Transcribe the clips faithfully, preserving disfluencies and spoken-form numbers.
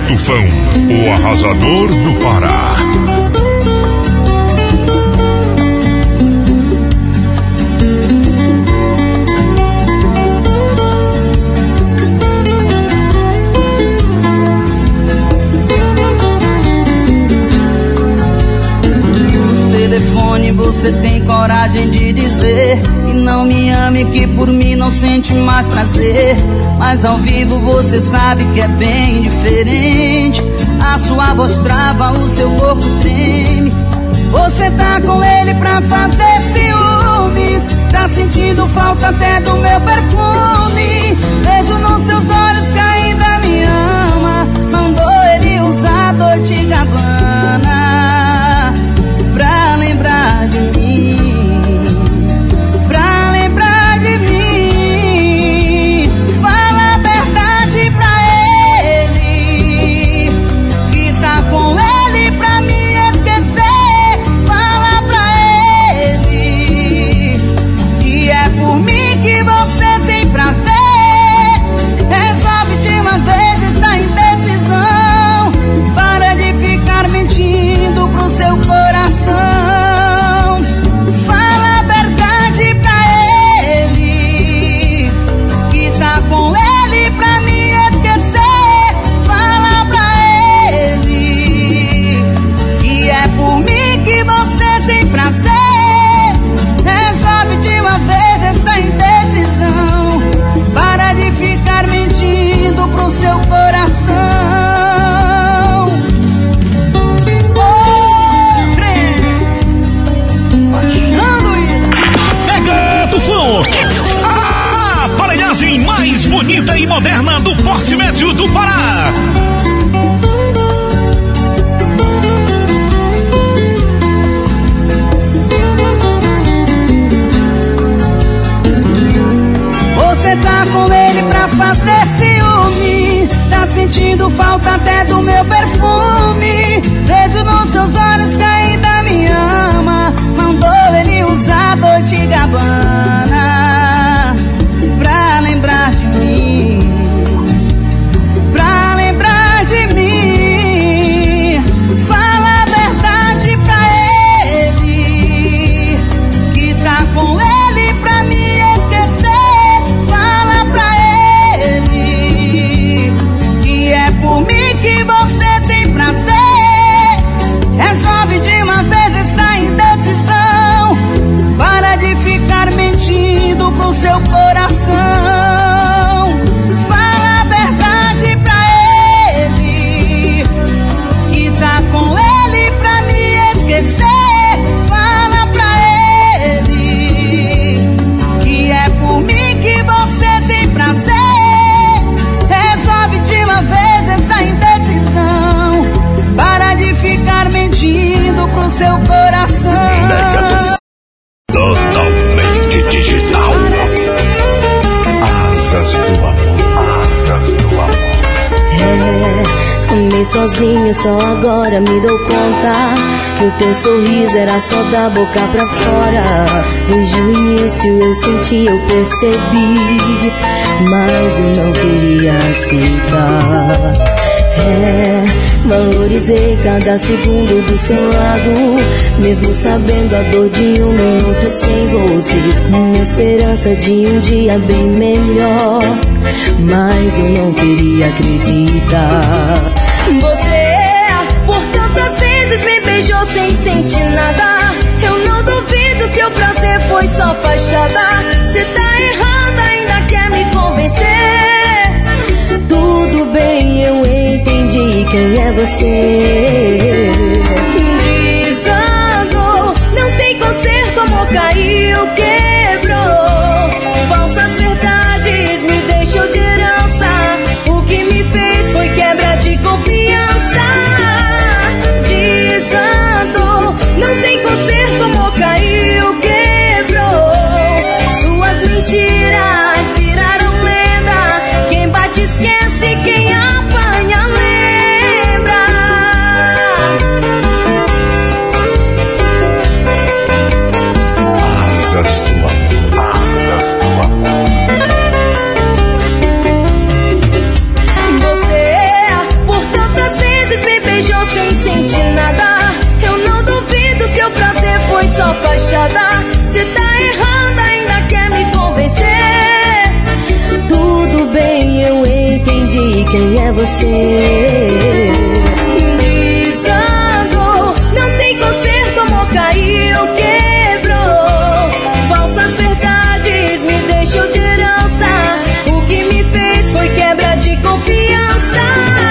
Tufão, o arrasador do Pará. Telefone, você tem coragem de dizer que não me ame, que por mim não sente mais prazer. Mas ao vivo você sabe que é bem diferente. A sua voz trava, o seu corpo treme. Você tá com ele pra fazer ciúmes. Tá sentindo falta até do meu perfume. Vejo nos seus olhos que ainda me ama. Mandou ele usar Dolce e Gabbana pra lembrar de mim, pra lembrar de mim. Fala a verdade pra ele, que tá com ele pra me esquecer. Fala pra ele, que é por mim que você tem prazer. Resolve de uma vez esta indecisão. Para de ficar mentindo pro seu coração. Fala a verdade pra ele, que tá com ele pra me esquecer. Fala pra ele, que é por mim que você tem prazer. Resolve de uma vez essa indecisão. Para de ficar mentindo pro seu coração. A aparelhagem mais bonita e moderna do Porte Médio do Pará. Você tá com ele pra fazer ciúme. Tá sentindo falta até do meu perfume. Vejo nos seus olhos que ainda me ama. Mandou ele usar Dolce e Gabbana pra lembrar de mim, pra lembrar de mim. Fala a verdade pra ele, que tá com ele pra me esquecer. Fala pra ele, que é por mim que você tem prazer. Resolve de uma vez essa indecisão. Para de ficar mentindo pro seu coração. Fala a verdade pra ele, que tá com ele pra me esquecer. Fala pra ele, que é por mim que você tem prazer. Resolve de uma vez essa indecisão. Para de ficar mentindo pro seu coração. Totalmente digital. Asas do amor. Asas do amor. É, amei sozinha, só agora me dou conta que o teu sorriso era só da boca pra fora. Desde o início eu senti, eu percebi, mas eu não queria aceitar. É, valorizei cada segundo do seu lado, mesmo sabendo a dor de um minuto sem você. Minha esperança de um dia bem melhor, mas eu não queria acreditar. Você, por tantas vezes me beijou sem sentir nada. Eu não duvido se o prazer foi só fachada. Cê tá errado, ainda quer me convencer. Tudo bem, eu entendi quem é você. Desandou, não tem conserto, amor caiu, quebrou. Falsas verdades me deixou de herança. O que me fez foi quebra de confiança. Desandou, não tem conserto, amor caiu, quebrou. Suas mentiras viraram lenda. Quem bate esquece, quem apanha lembra. quem é você. Desandou, não tem conserto, amor caiu, quebrou. Falsas verdades me deixou de herança. O que me fez foi quebra de confiança.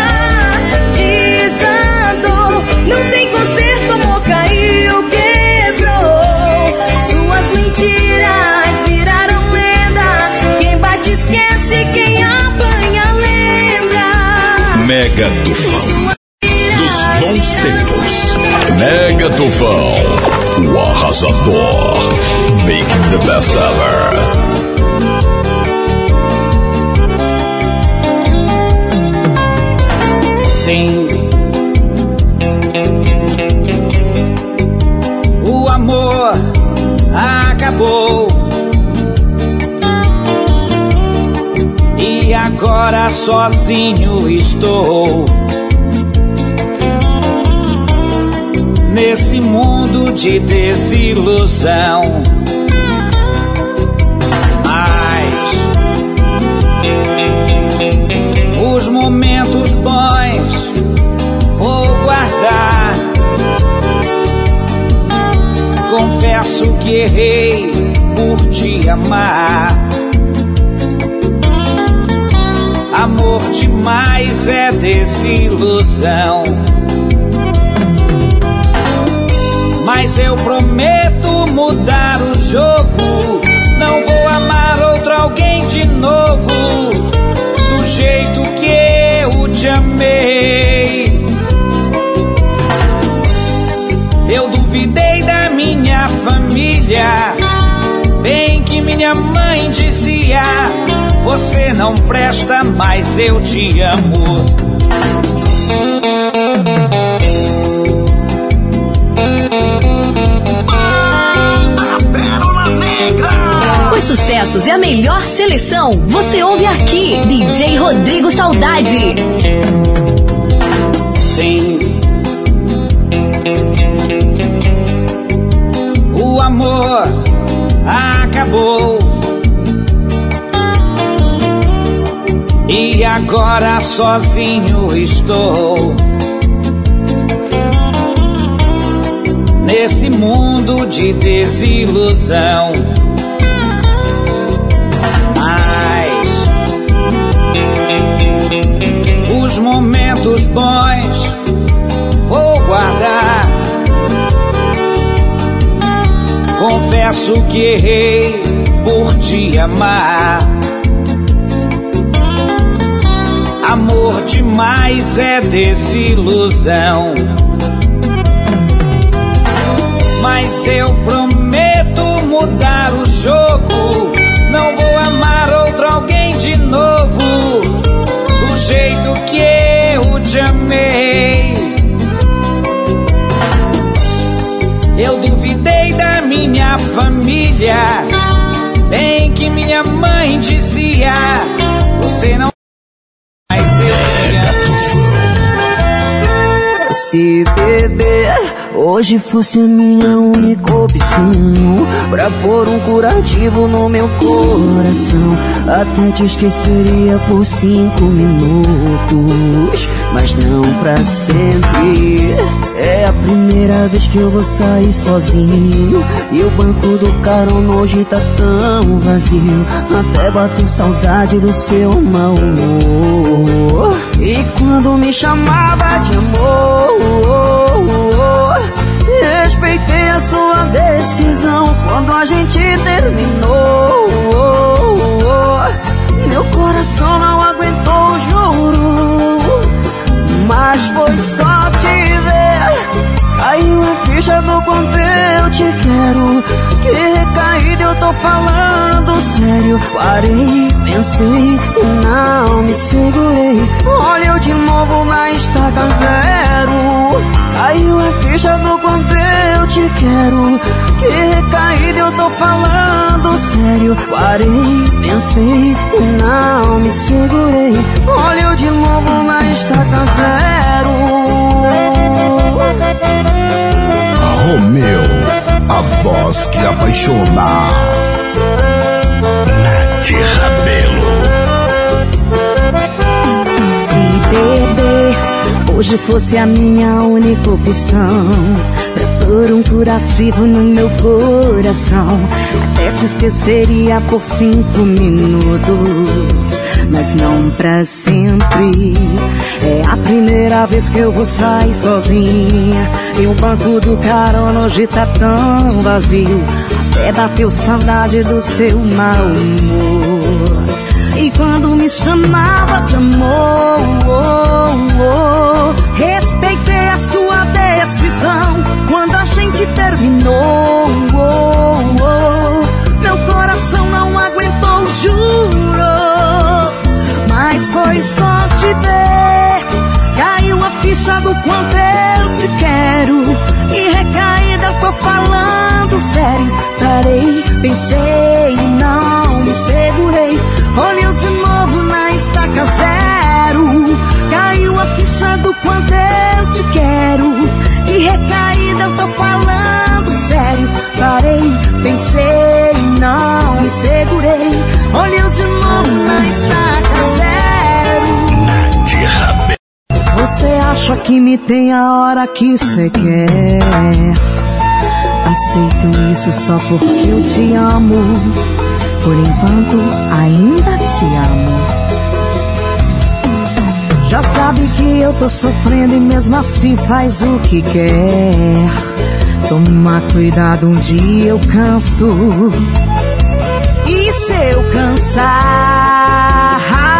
Desandou, não tem conserto, amor caiu, quebrou. Suas mentiras viraram lenda. Quem bate esquece, quem apanha lembra. Mega Tufão dos bons tempos. Mega Tufão, o arrasador, making the best ever. Sim, o amor acabou e agora sozinho estou nesse mundo de desilusão. Mas os momentos bons vou guardar. Confesso que errei por te amar. Amor demais é desilusão. Mas eu prometo mudar o jogo. Não vou amar outro alguém de novo, do jeito que eu te amei. Eu duvidei da minha família, bem que minha mãe dizia: você não presta, mas eu te amo. Os sucessos e a melhor seleção você ouve aqui. D J Rodrigo Saudade. Sim, o amor acabou e agora sozinho estou nesse mundo de desilusão. Os momentos bons vou guardar. Confesso que errei por te amar. Amor demais é desilusão. Mas eu prometo mudar o jogo. Não vou amar outro alguém de novo, do jeito que eu te amei. Eu duvidei da minha família, bem que minha mãe dizia: você não mais eu te amo. Se beber hoje fosse a minha única opção, pra pôr um curativo no meu coração, até te esqueceria por cinco minutos, mas não pra sempre. É a primeira vez que eu vou sair sozinho, e o banco do carona hoje tá tão vazio. Até bato saudade do seu mau humor. E quando me chamava de amor, respeitei a sua decisão. Quando a gente terminou, meu coração não aguentou, juro. Mas foi só te ver, caiu a ficha do quanto eu te quero. Que recaída, eu tô falando sério. Parei, pensei e não me segurei. Olha eu de novo na estaca zero. Caiu a ficha do quanto eu te quero. Que recaída, eu tô falando sério. Parei, pensei e não me segurei. Olha eu de novo na estaca zero. Romeu, a voz que apaixona. Nath Rabelo. Se hoje fosse a minha única opção, por um curativo no meu coração, até te esqueceria por cinco minutos, mas não pra sempre. É a primeira vez que eu vou sair sozinha, e o banco do carona hoje tá tão vazio, até bateu saudade do seu mau humor. E quando me chamava de amor, oh, oh, respeitei a sua decisão. Quando a gente terminou, oh, oh, meu coração não aguentou, juro. Mas foi só te ver, caiu a ficha do quanto eu te quero. E recaída, tô falando sério. Parei, pensei, não me segurei, olhei de novo na estaca zero. Caiu a ficha do quanto eu te quero. E recaída, eu tô falando sério. Parei, pensei, não me segurei, olhei de novo na estaca zero. Nath Rabelo. Você acha que me tem a hora que cê quer? Aceito isso só porque eu te amo. Por enquanto ainda te amo. Já sabe que eu tô sofrendo e mesmo assim faz o que quer. Toma cuidado, um dia eu canso. E se eu cansar,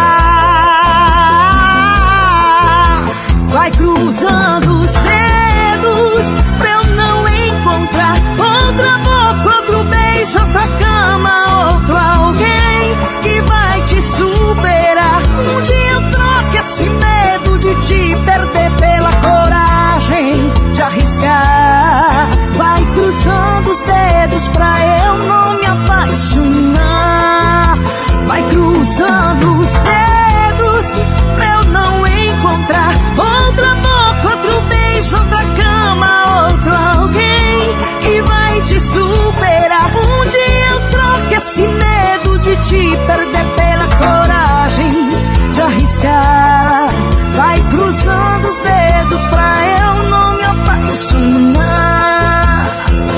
vai cruzando os dedos pra eu não encontrar outra boca, outro beijo, outra cama, outro alguém que vai te superar. Um dia eu troco esse medo de te perder pela coragem de arriscar. Vai cruzando os dedos pra eu não me apaixonar. Vai cruzando os dedos pra eu não encontrar outra boca, outro beijo, outra cama, outro alguém que vai te superar. Um dia eu troco esse medo de te perder pela coragem de arriscar. Vai cruzando os dedos pra eu não me apaixonar.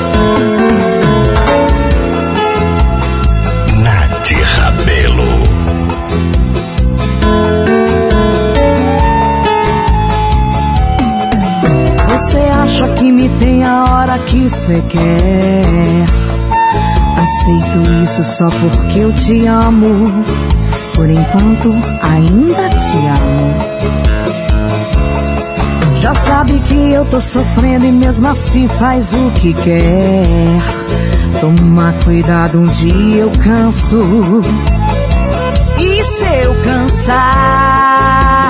Nath Rabelo. Você acha que me tem a hora que cê quer? Aceito isso só porque eu te amo. Por enquanto ainda te amo. Já sabe que eu tô sofrendo e mesmo assim faz o que quer. Toma cuidado, um dia eu canso. E se eu cansar,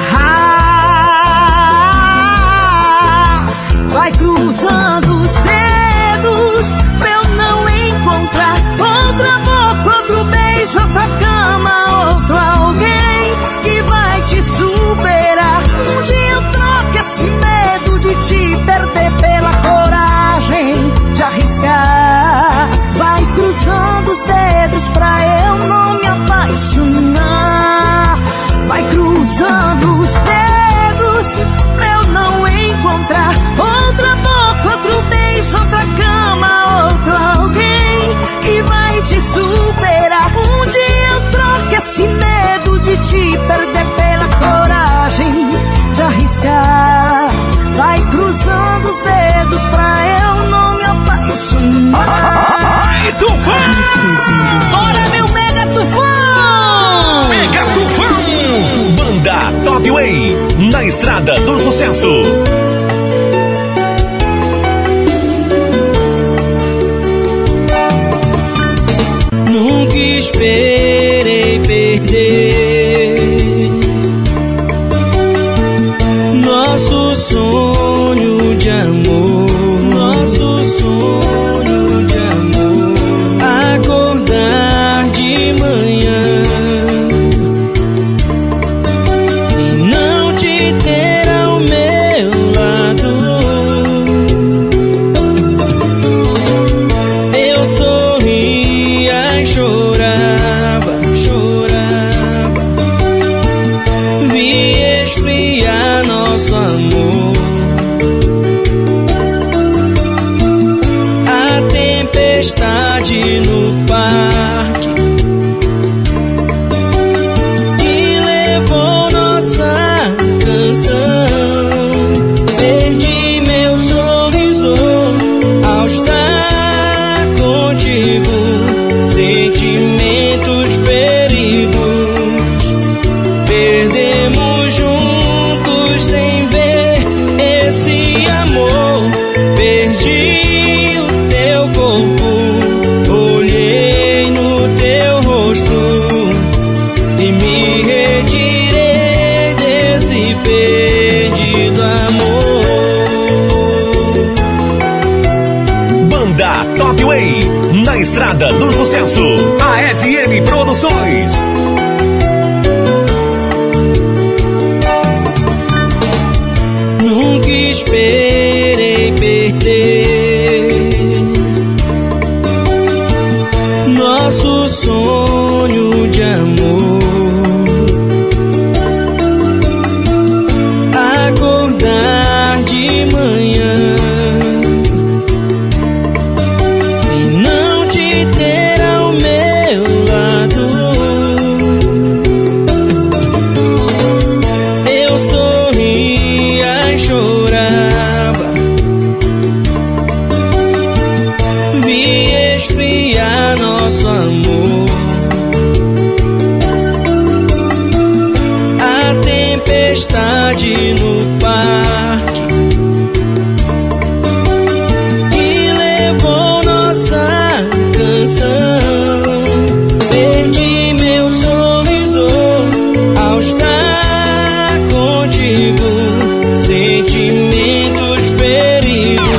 vai cruzando os dedos pra eu não encontrar outra boca, outro beijo, outra cama, outro alguém que vai te superar. Um dia eu troco esse medo de te perder pela coragem de arriscar. Vai cruzando os dedos pra eu não me apaixonar. Vai cruzando os dedos pra eu não encontrar outra boca, outro beijo, outra cama, outro alguém que vai te superar. Um dia eu troco esse medo de te perder pela coragem de arriscar. Vai cruzando os dedos pra eu não me apaixonar. Ai, Tufão! Bora, meu Mega Tufão! Mega Tufão! Banda Top Way, na estrada do sucesso. Nunca esperei perder nosso sonho de amor, nosso sonho de amor. Acordar de manhã e não te ter ao meu lado. nosso amor. A tempestade no parque que levou nossa canção. Perdi meu sorriso ao estar contigo, sentimentos feridos perdemos juntos sem ver esse amor. Perdi o teu corpo, olhei no teu rosto e me retirei desse perdido amor. Banda Top Way, na estrada do sucesso, a F M Produções. Nunca esperei perder nosso sonho de amor. Acordar de manhã e não te ter ao meu lado. Eu sorria e chorava, vi esfriar nosso amor. A tempestade no parque que levou nossa canção. Perdi meu sorriso ao estar contigo, sentimentos feridos.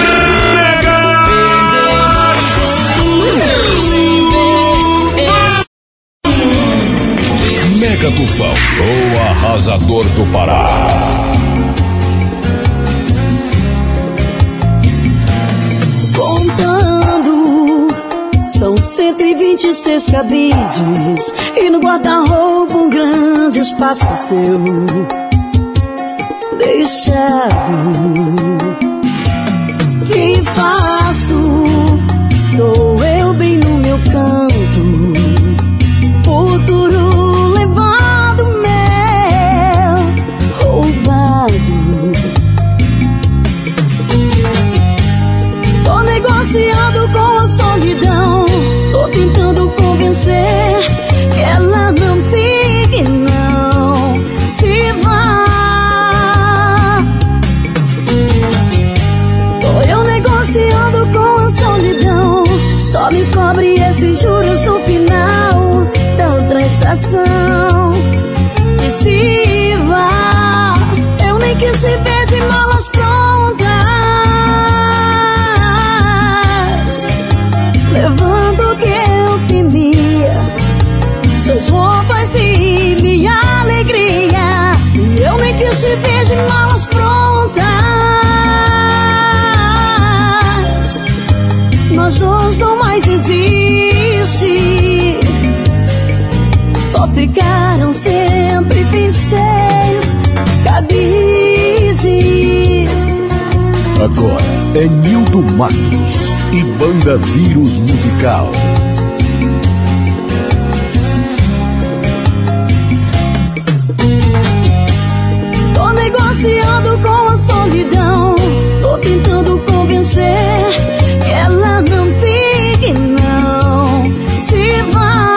Mega Tufão, o arrasador do Pará. Contando, são cento e vinte e seis cabides e no guarda-roupa um grande espaço seu deixado. Que faço? Estou eu bem no meu canto, futuro levado meu, roubado. Tô negociando com a solidão, tô tentando convencer que ela não fique, não se vá. Tô eu negociando com a solidão, só me cobre esses juros no final da outra estação. E se vá, eu nem quis te ver de malas prontas, levando o que eu temia, suas roupas e minha alegria. E eu nem quis te ver de malas prontas, nós dois não mais existe. Só ficaram cento e vinte e seis cabides. Agora é Nildo Matos e Banda Vírus Musical. Tô negociando com a solidão, tô tentando convencer que ela não fique, não se vá.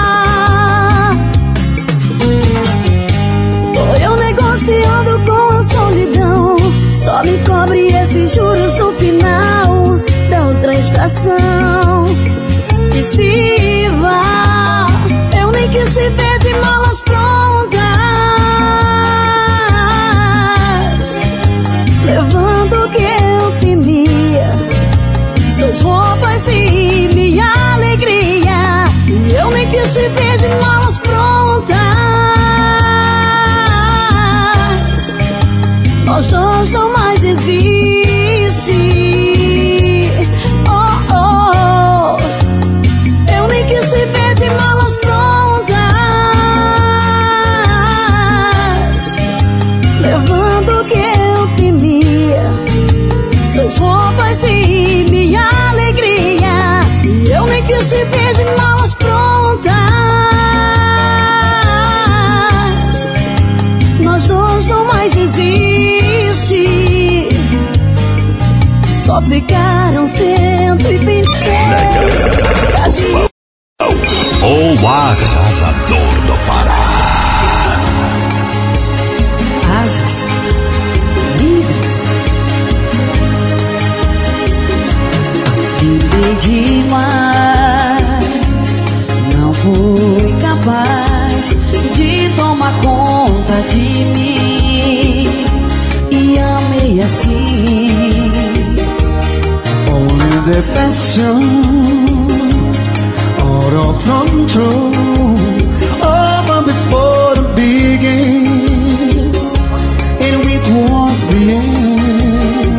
Tô eu negociando com a solidão, só me cobre esses juros no final da outra estação. E se vá, eu nem quis te ver de malas prontas, levando o que eu temia, suas roupas e minha alegria. E eu nem quis te ver de malas prontas, nós dois não mais existe. Oh, oh, eu nem quis te ver de malas prontas, levando te ver de malas prontas. Nós dois não mais existe. Só ficaram cento e vinte e seis. O arrasador do Pará. Asas livres. Tentei demais, não fui capaz de tomar conta de mim. E amei assim. Only the passion, out of control, over before the beginning, and it was the end.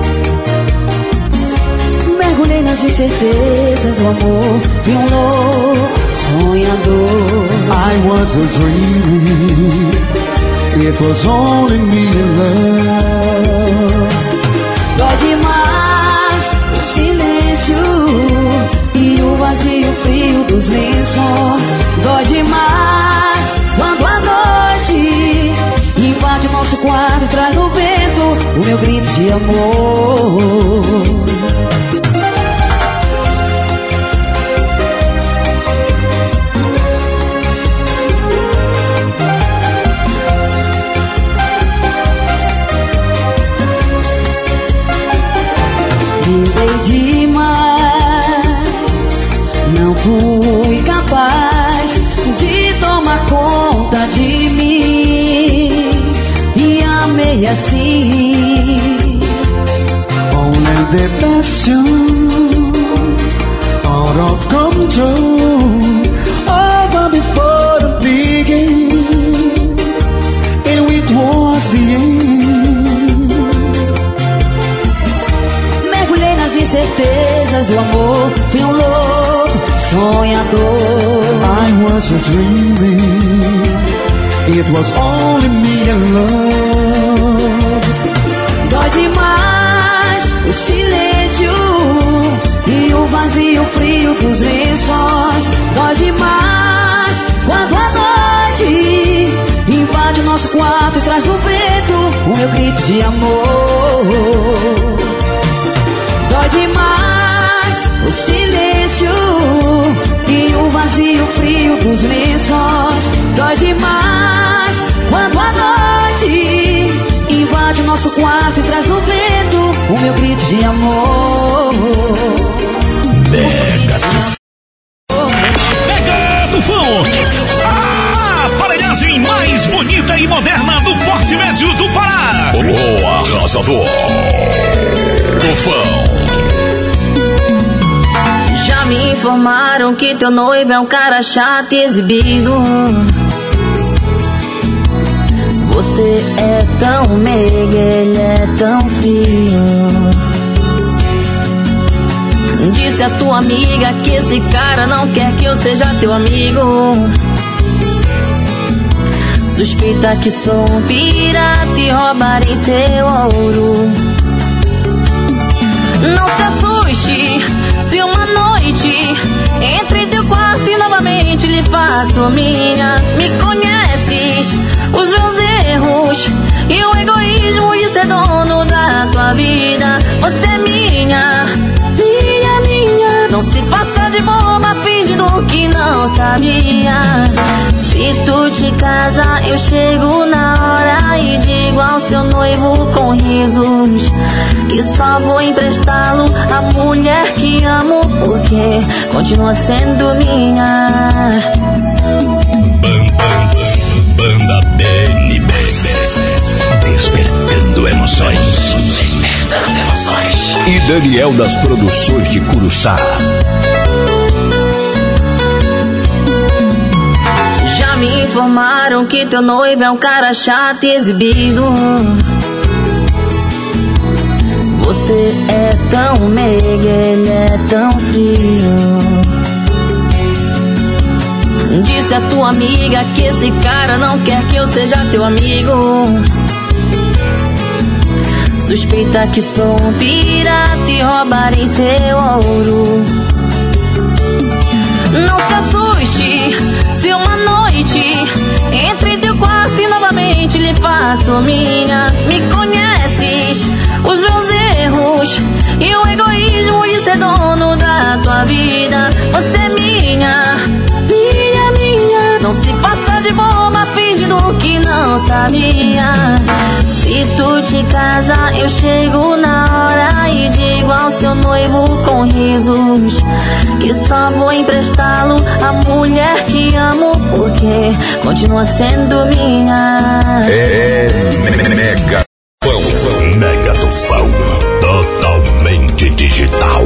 Mergulhei nas incertezas do amor, vi um louco sonhador. I was a dreaming, it was only me in love. Dói demais o silêncio e o vazio frio dos lençóis. Dói demais quando a noite invade o nosso quarto e traz no vento o meu grito de amor. Tentei demais, não fui capaz de tomar conta de mim. E amei assim. Only the passion, out of control, over before the beginning, and it was the end. Mergulhei nas incertezas do amor, fui um louco sonhador. I was a dreaming, it was only me in love. Dói demais o silêncio e o vazio frio dos lençóis. Dói demais quando a noite invade o nosso quarto e traz no vento o meu grito de amor. Dói demais o silêncio e o vazio frio dos lençóis. Dói demais quando a noite invade o nosso quarto e traz no vento o meu grito de amor. Pega Pega Tufão! A aparelhagem mais bonita e moderna do Porto Médio do Pará. O arrasador Tufão. Já me informaram que teu noivo é um cara chato e exibido. Você é tão meiga, ele é tão frio. Disse a tua amiga que esse cara não quer que eu seja teu amigo. Suspeita que sou um pirata e roubarei seu ouro. Não se assuste se uma noite entre teu quarto e novamente lhe faço a minha. Me conheces, os meus erros e o egoísmo de ser dono da tua vida. Você é minha, minha, minha. Não se faça de boba fingindo que não sabia. Se tu te casa, eu chego na hora e digo ao seu noivo com risos que só vou emprestá-lo a mulher que amo, porque continua sendo minha. Bam, bam, banda B N B, despertando emoções. Despertando emoções. E Daniel das Produções de Curuçá. Já me informaram que teu noivo é um cara chato e exibido. Você é tão meiga, ele é tão frio. Disse a tua amiga que esse cara não quer que eu seja teu amigo. Suspeita que sou um pirata e roubarei seu ouro. Não se assuste se uma noite entre teu quarto e novamente lhe faço minha. Me conheces, os meus erros e o egoísmo de ser dono da tua vida. Você é minha, minha, minha. Não se faça de boba fingindo que não sabia. Se tu te casa, eu chego na hora e digo ao seu noivo com risos que só vou emprestá-lo à mulher que amo, porque continua sendo minha. É Mega Fão. Mega do Fão. Totalmente digital.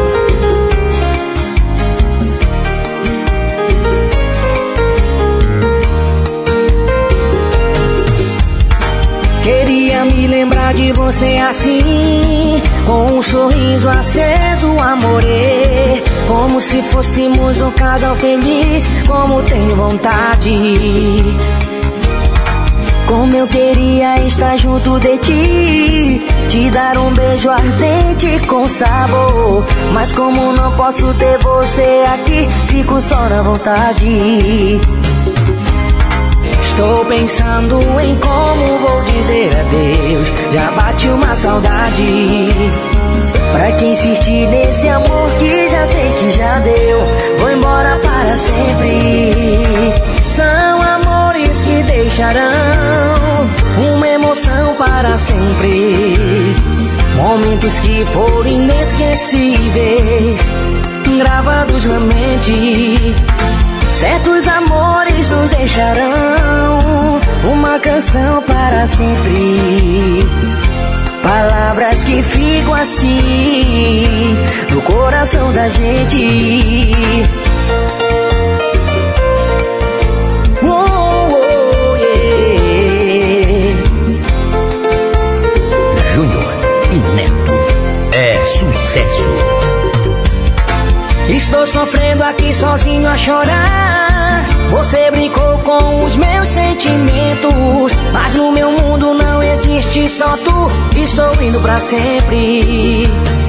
Queria me lembrar de você assim, com um sorriso aceso, amore, como se fôssemos um casal feliz, como tenho vontade. Como eu queria estar junto de ti, te dar um beijo ardente com sabor, mas como não posso ter você aqui, fico só na vontade. Estou pensando em como vou dizer adeus, já bate uma saudade. Pra que insistir nesse amor que já sei que já deu, vou embora para sempre. São amores que deixarão uma emoção para sempre, momentos que foram inesquecíveis, gravados na mente. Certos amores nos deixarão uma canção para sempre, palavras que ficam assim no coração da gente. Oh, oh, yeah. Júnior e Neto é sucesso. Estou sofrendo aqui sozinho a chorar. Você brincou com os meus sentimentos, mas no meu mundo não existe só tu. Estou indo pra sempre.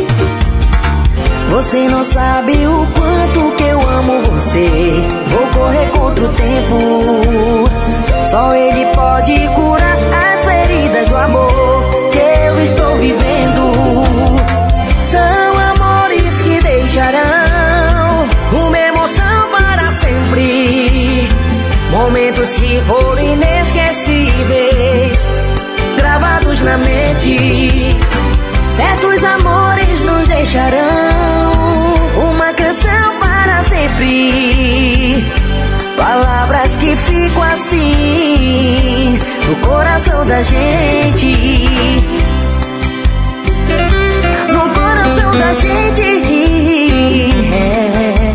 Você não sabe o quanto que eu amo você. Vou correr contra o tempo. Só ele pode curar as feridas do amor que eu estou vivendo. São amores que deixarão uma emoção para sempre, momentos que foram inesquecíveis, gravados na mente. Certos amores nos deixarão uma canção para sempre, palavras que ficam assim no coração da gente, no coração da gente. É.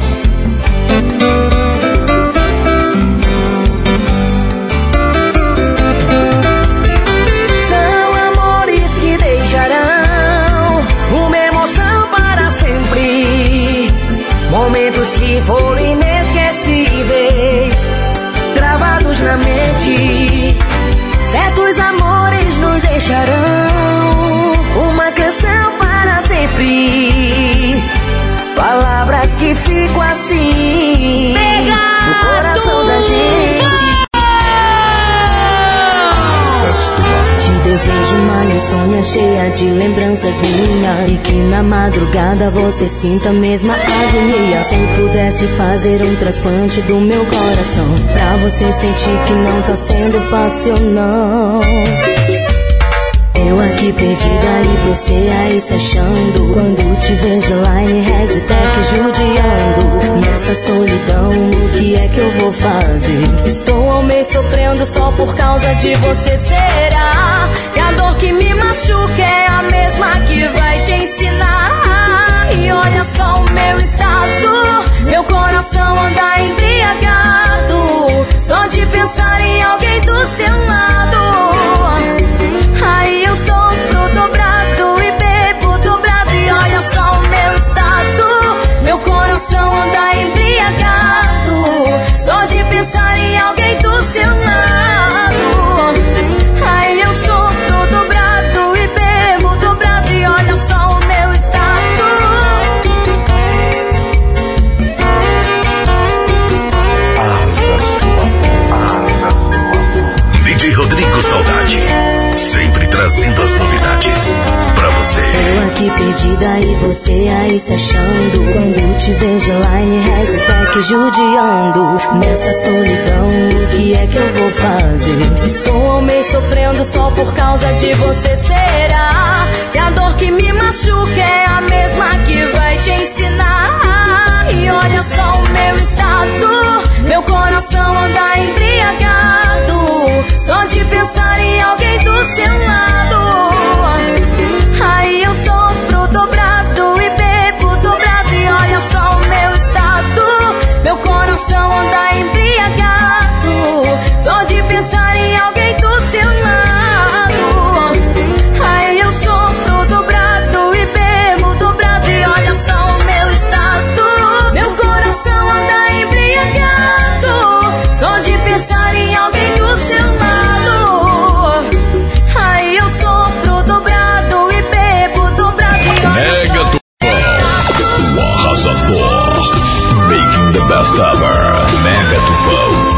São amores que deixarão uma emoção para sempre, momentos que foram inesquecíveis, gravados na mente. Certos amores nos deixarão uma canção para sempre, palavras que ficam assim Pegado. No coração da gente. Te desejo uma insônia cheia de lembranças minha, e que na madrugada você sinta a mesma agonia. Se eu pudesse fazer um transplante do meu coração, pra você sentir que não tá sendo fácil não. Eu aqui perdida e você aí se achando, quando te vejo online, hashtag judiando. Nessa solidão, o que é que eu vou fazer? Estou ao mês sofrendo só por causa de você. Será que a dor que me machuca é a mesma que vai te ensinar? E olha só o meu estado, meu coração anda embriagado, só de pensar em alguém do seu lado. Aí eu sofro dobrado e bebo dobrado. E olha só o meu estado, meu coração anda embriagado, só de pensar em alguém do seu lado. Aí eu sofro dobrado e bebo dobrado. E olha só o meu estado. saudade, sempre trazendo as novidades pra você. Eu aqui perdida e você aí se achando. Quando te vejo online, hashtag judiando. Nessa solidão, o que é que eu vou fazer? Estou ao mês sofrendo só por causa de você. Será que a dor que me machuca é a mesma que vai te ensinar? E olha só o meu estado, meu coração anda embriagado, só de pensar em alguém do seu lado. Aí eu sofro dobrado e bebo dobrado. E olha só o meu estado, meu coração anda embriagado, só de pensar em alguém do seu lado. Aí eu sofro dobrado e bebo dobrado. E olha só o meu estado, meu coração anda embriagado, só de pensar em alguém do seu lado. Aí eu sofro dobrado e bebo dobrado. Mega Tufão, o arrasador, making the best ever. Mega Tufão.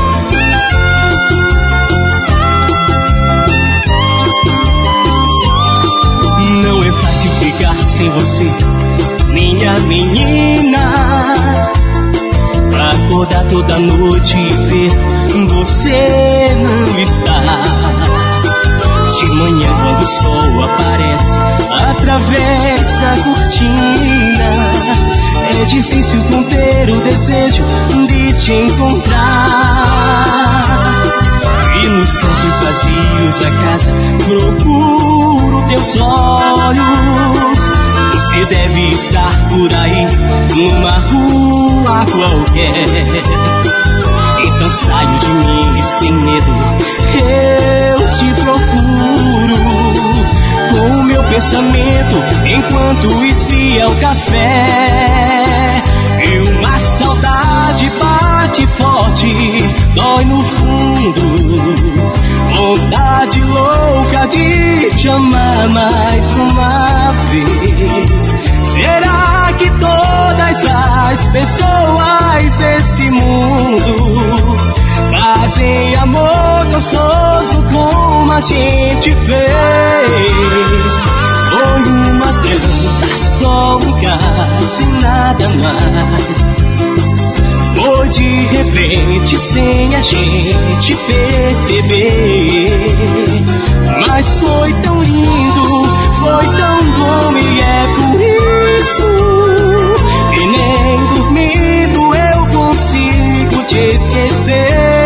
Não é fácil ficar sem você, minha menina. Pra acordar toda noite e ver você não está. De manhã quando o sol aparece através da cortina, é difícil conter o desejo de te encontrar. E nos cantos vazios da casa procuro teus olhos. Você deve estar por aí, numa rua qualquer. Então saio de mim sem medo, eu te procuro. Com o meu pensamento, enquanto esfria o café. E uma saudade bate forte, dói no fundo. Vontade louca de te amar mais uma vez. Será que todas as pessoas desse mundo fazem amor gostoso como a gente fez? Foi uma dança, só um caso e nada mais. Foi de repente, sem a gente perceber. Mas foi tão lindo, foi tão bom, e é por isso que nem dormindo eu consigo te esquecer.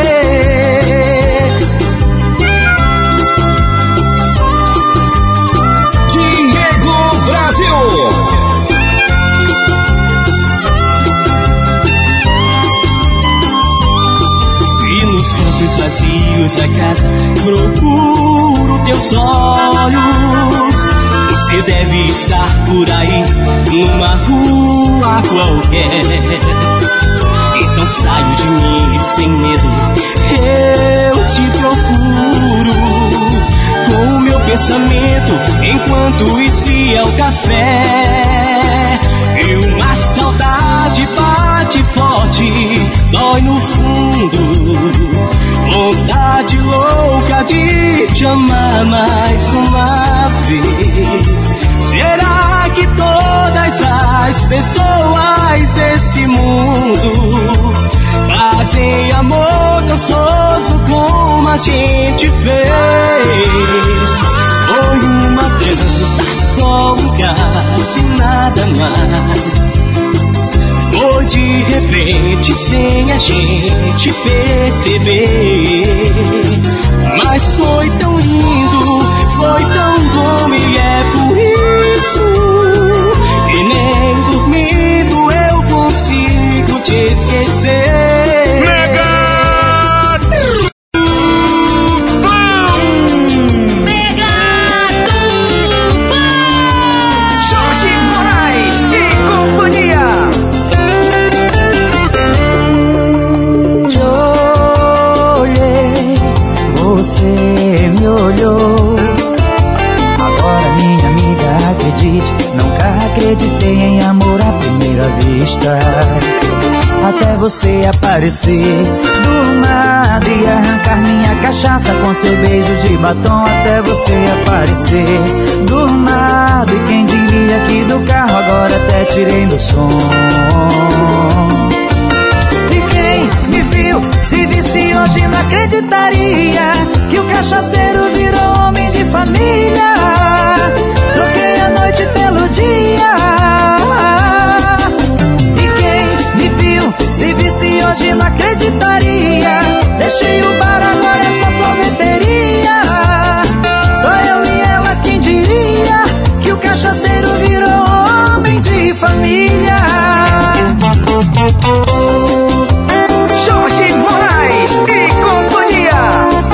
Diego Brasil. Nos cantos vazios da casa procuro teus olhos. Você deve estar por aí, numa rua qualquer. Então saio de mim sem medo, eu te procuro. Com o meu pensamento, enquanto esfria o café. E uma saudade bate forte, dói no fundo. Vontade louca de te amar mais uma vez. Será que todas as pessoas desse mundo fazem amor gostoso como a gente fez? Foi uma dança, só um caso e nada mais. Foi de repente, sem a gente perceber. Mas foi tão lindo, foi tão bom, e é por isso que nem dormindo eu consigo te esquecer. Mega Nunca acreditei em amor à primeira vista. até você aparecer do nada e arrancar minha cachaça com seu beijo de batom. Até você aparecer do nada, e quem diria que do carro agora até tirei meu som. E quem me viu, se visse hoje não acreditaria que o cachaceiro virou homem de família. Troquei a noite pelo dia. E quem me viu, se visse hoje não acreditaria. Deixei o bar, agora é só sorveteria. Só eu e ela, quem diria que o cachaceiro virou homem de família. Jorge Moraes e companhia.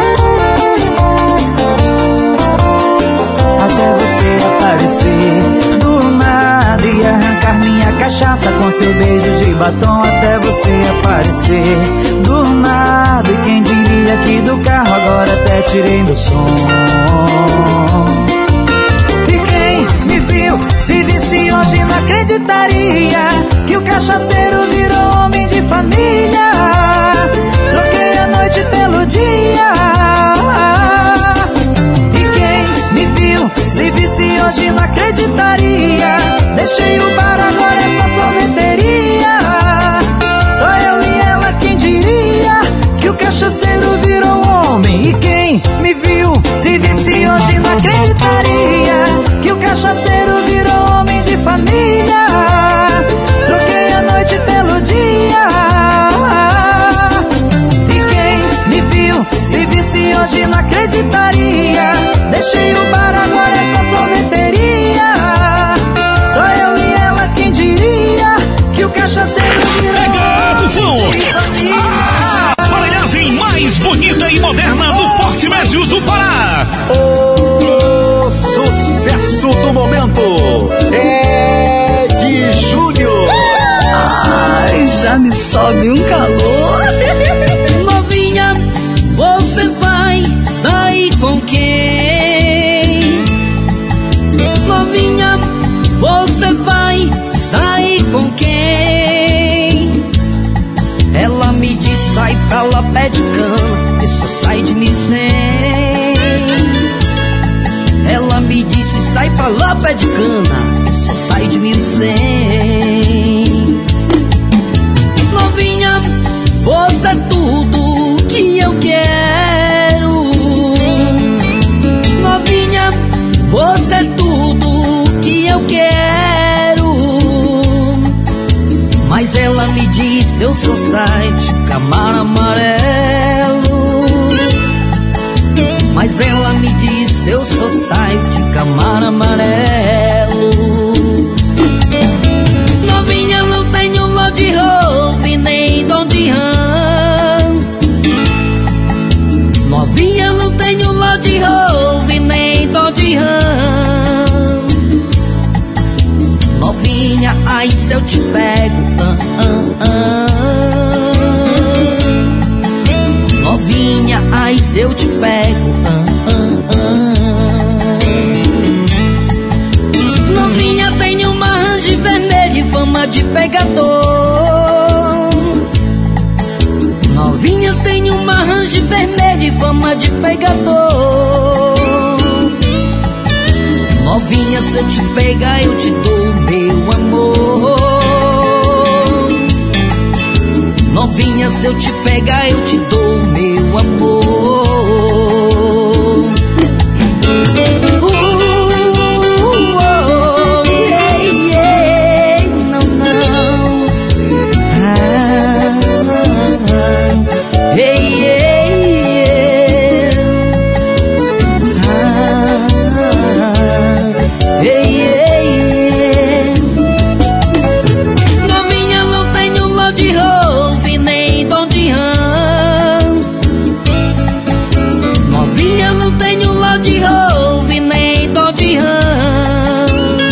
Até você aparecer do nada e arrancar minha cachaça com seu beijo de batom. Até você aparecer do nada, e quem diria que do carro agora até tirei meu som. E quem me viu, se visse hoje não acreditaria que o cachaceiro virou homem de família. Troquei a noite pelo dia. E quem me viu, se visse hoje não acreditaria. Deixei o bar, agora é só sorveteria. Só eu e ela, quem diria que o cachaceiro virou homem. E quem me viu, se visse hoje não acreditaria que o cachaceiro virou homem de família. Troquei a noite pelo dia. E quem me viu, se visse hoje não acreditaria. Deixei o bar, agora é só sorveteria. Só eu e ela, quem diria que o cachaceiro virou Pegado, ah, a aparelhagem mais bonita e moderna do Porte Médio do Pará. O sucesso do momento é de Júnior. Ai, já me sobe um calor. Novinha, você vai sair com quem? Novinha, você vai sair com quem? Ela me diz, sai pra lá, pé de cana, que só sai de mil e cem. Ela me disse, sai pra lá, pé de cana, que só sai de mil e cem. Novinha, você é tudo que eu quero. Novinha, você é tudo que eu quero. Mas ela me disse, eu sou site, camaro amarelo. Mas ela me disse, eu sou site, camaro amarelo. Novinha, não tenho Land Rover nem Dodge Ram. Novinha, não tenho Land Rover nem Dodge Ram. Novinha, ai se eu te pego, ah, ah, ah. Novinha, ai se eu te pego, ah, ah, ah. Novinha, tem uma Range vermelha e fama de pegador. Novinha, tem uma Range vermelha e fama de pegador. Novinha, se eu te pegar eu te dou meu amor. Novinha, se eu te pegar eu te dou meu amor. Uh, oh, yeah, yeah, não, não. Ah, ah, yeah, yeah, yeah. Ah, yeah, yeah, yeah. Novinha, não tenho Land Rover nem Dodge Ram. Novinha, não tenho Land Rover nem Dodge Ram.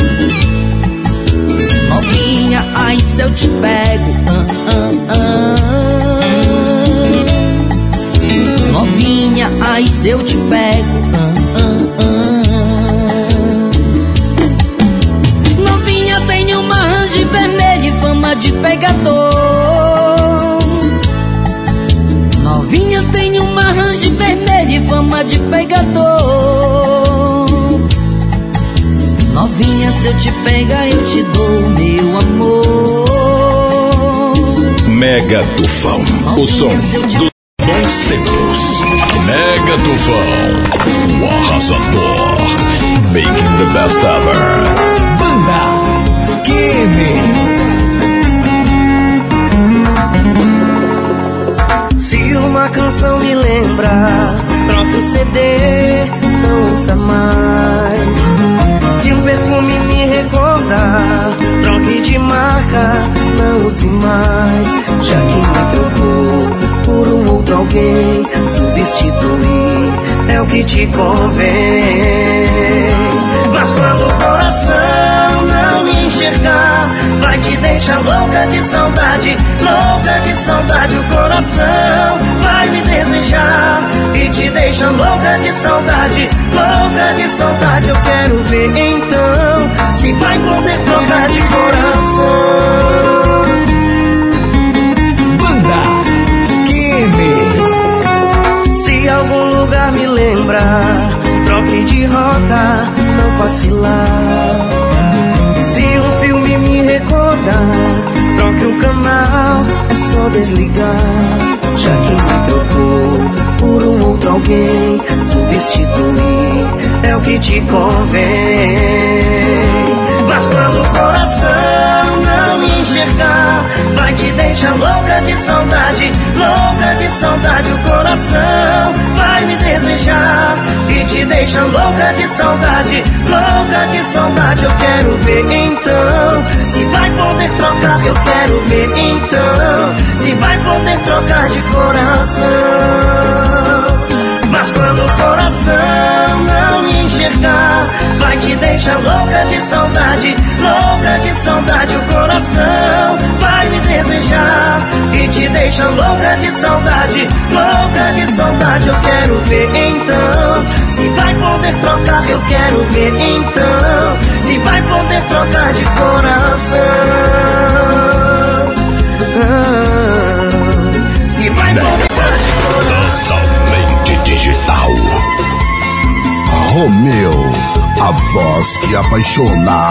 Novinha, ai se eu te pego, ah, ah, ah. Novinha, ai se eu te pego, ah, ah, ah. Novinha, tem uma Range vermelha e fama de pegador. olhos de vermelho e fama de pegador. Novinha, se eu te pegar, eu te dou meu amor. Mega Tufão, o som dos bons tempos. Mega Tufão, o arrasador, making the best ever. Banda Kenny. Se uma canção me lembra, troque o C D, não ouça mais. Se um perfume me recordar, troque de marca, não use mais. Já que me trocou por um outro alguém, substituir é o que te convém. Mas quando o coração não me enxergar, vai te deixar louca de saudade, louca de saudade. O coração vai me desejar e te deixa louca de saudade, louca de saudade. Eu quero ver então se vai poder trocar de coração. Banda Kenny. Se algum lugar me lembrar, troque de rota, não vacilar. Se um filme me recordar, troque o canal, é só desligar. Já que me trocou por um outro alguém, substituir é o que te convém. Mas quando o coração não me enxergar, vai te deixar louca de saudade, louca de saudade. O coração vai me desejar e te deixa louca de saudade, louca de saudade. Eu quero ver então se vai poder trocar. Eu quero ver então se vai poder trocar de coração. Mas quando o coração não me enxergar, vai te deixar louca de saudade, louca de saudade. O coração vai me desejar e te deixa louca de saudade, louca de saudade. Eu quero ver então se vai poder trocar. Eu quero ver então se vai poder trocar de coração. Ah, se vai poder trocar de coração. Totalmente digital. Romeu, a voz que apaixona.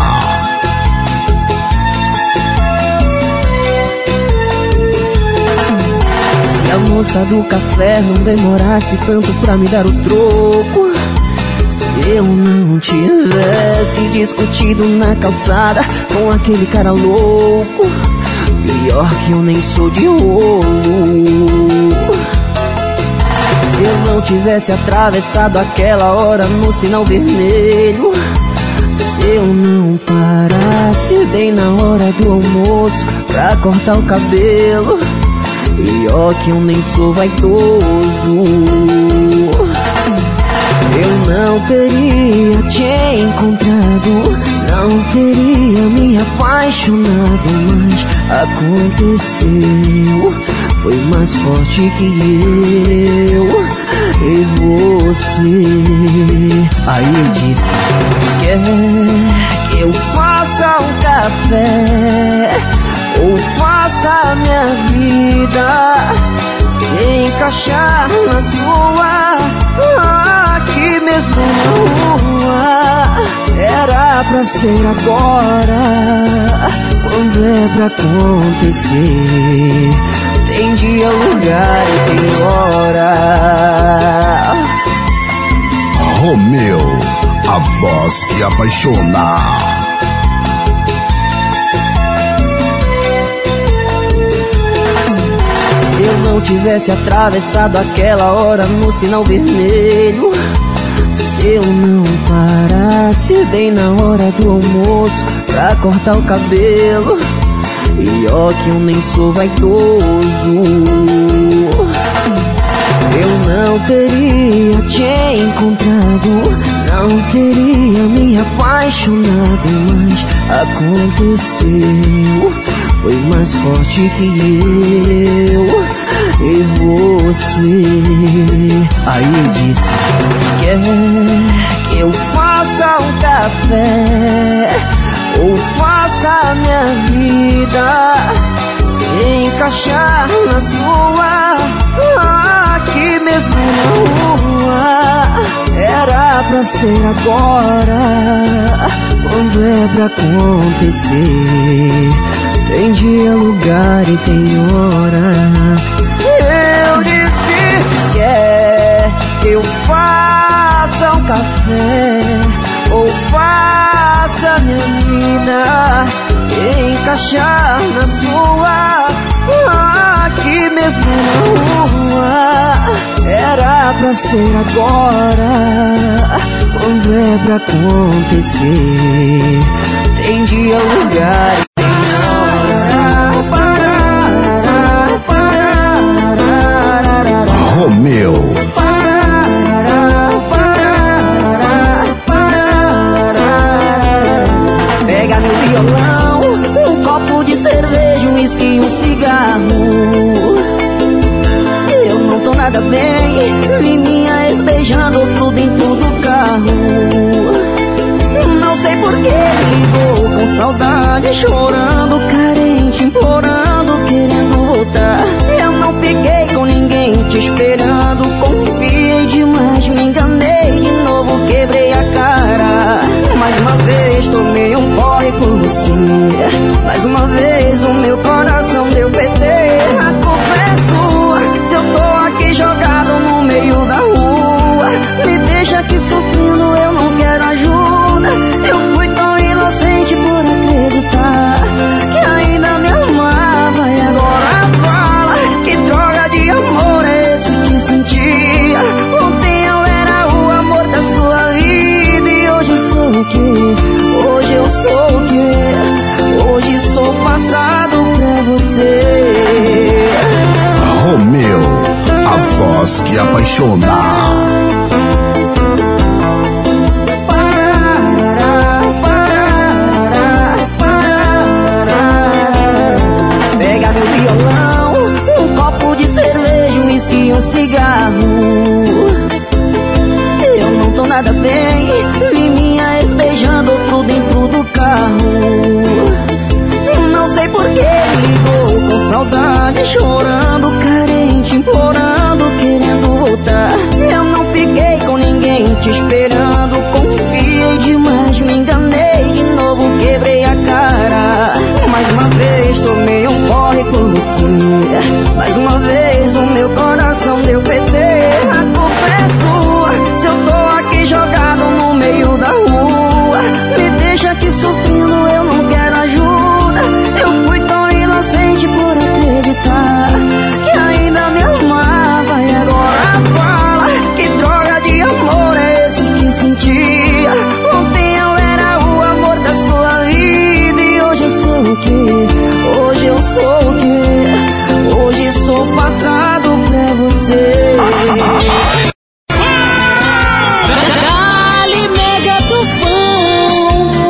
Se a moça do café não demorasse tanto pra me dar o troco, se eu não tivesse discutido na calçada com aquele cara louco, pior que eu nem sou de rolo. Se eu não tivesse atravessado aquela hora no sinal vermelho, se eu não parasse bem na hora do almoço pra cortar o cabelo, pior que eu nem sou vaidoso, eu não teria te encontrado, não teria me apaixonado, mas aconteceu, foi mais forte que eu e você. Aí eu disse: quer que eu faça um café ou faça a minha vida se encaixar na sua, aqui mesmo na rua? Era pra ser agora, quando é pra acontecer, tem dia, lugar e tem hora. Romeu, a voz que apaixona. Se eu não tivesse atravessado aquela hora no sinal vermelho, se eu não parasse bem na hora do almoço pra cortar o cabelo, pior que eu nem sou vaidoso, eu não teria te encontrado, não teria me apaixonado, mas aconteceu, foi mais forte que eu e você. Aí eu disse: quer que eu faça um café ou faça a minha vida se encaixar na sua, aqui mesmo na pra ser agora, quando é pra acontecer. Tem dia, lugar e tem hora. Eu disse, quer que eu faça um café ou faça minha vida encaixar na sua, aqui mesmo na rua. Era pra ser agora, quando é pra acontecer. Tem dia, lugar e tem hora. Romeu. Pega meu violão, um copo de cerveja, um uísque e um cigarro. Eu não tô nada bem, vi minha ex beijando outro dentro do carro. Não sei por que ligou com saudade, chorando, carente, implorando, querendo voltar. Eu não fiquei com ninguém te esperando, confiei demais, me enganei de novo, quebrei a cara. Mais uma vez tomei um porre por você, mais uma vez o meu coração deu P T. A culpa é sua, se eu tô aqui jogado no meio da rua. Me deixa aqui sofrendo, eu não quero ajuda. Eu fui tão inocente por acreditar que ainda me amava, e agora fala que droga de amor é esse que sentia. Ontem eu era o amor da sua vida e hoje eu sou o quê? Hoje eu sou o quê? Hoje sou passado pra você. Romeu, a voz que apaixona. Um copo de cerveja, um uísque e um cigarro. Eu não tô nada bem, vi minha ex beijando outro dentro do carro. Não sei por que ligou com saudade, chorando, carente, implorando, querendo voltar. Eu não fiquei com ninguém te esperando, confiei demais, me enganei de novo, quebrei a cara. Mais uma vez tomei um porre por você, mais uma vez o meu coração deu P T. A culpa é sua, se eu tô aqui jogado no meio da rua. Me deixa aqui sofrendo, eu não quero ajuda. Eu fui tão inocente por acreditar que ainda me amava, e agora fala que droga de amor é esse que sentia. Ontem eu era o amor da sua vida e hoje eu sou o quê? Hoje eu sou o quê? Hoje sou passado pra você. Dali Mega Tufão.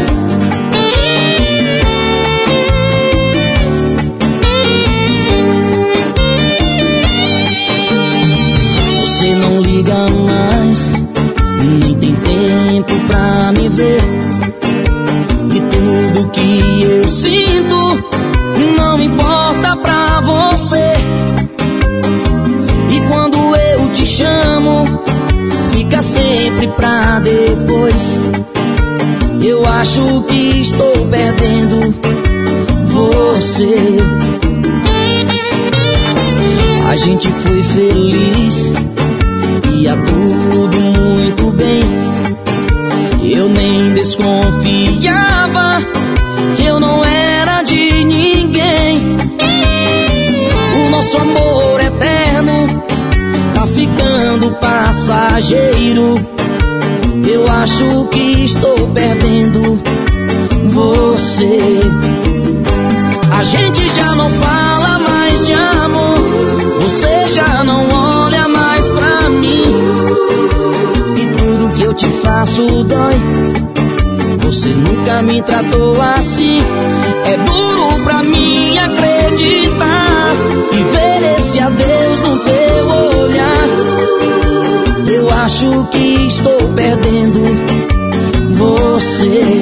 Você não liga mais, nem tem tempo pra me ver. E tudo que eu sinto não importa pra você. E quando eu te chamo, fica sempre pra depois. Eu acho que estou perdendo você. A gente foi feliz, ia tudo muito bem. Eu nem desconfiava que eu não era de ninguém. O nosso amor eterno tá ficando passageiro. Eu acho que estou perdendo você. A gente já não fala mais de amor, você já não olha mais pra mim. E tudo que eu te faço dói, você nunca me tratou assim. É duro pra mim acreditar e ver esse adeus no teu olhar. Eu acho que estou perdendo você.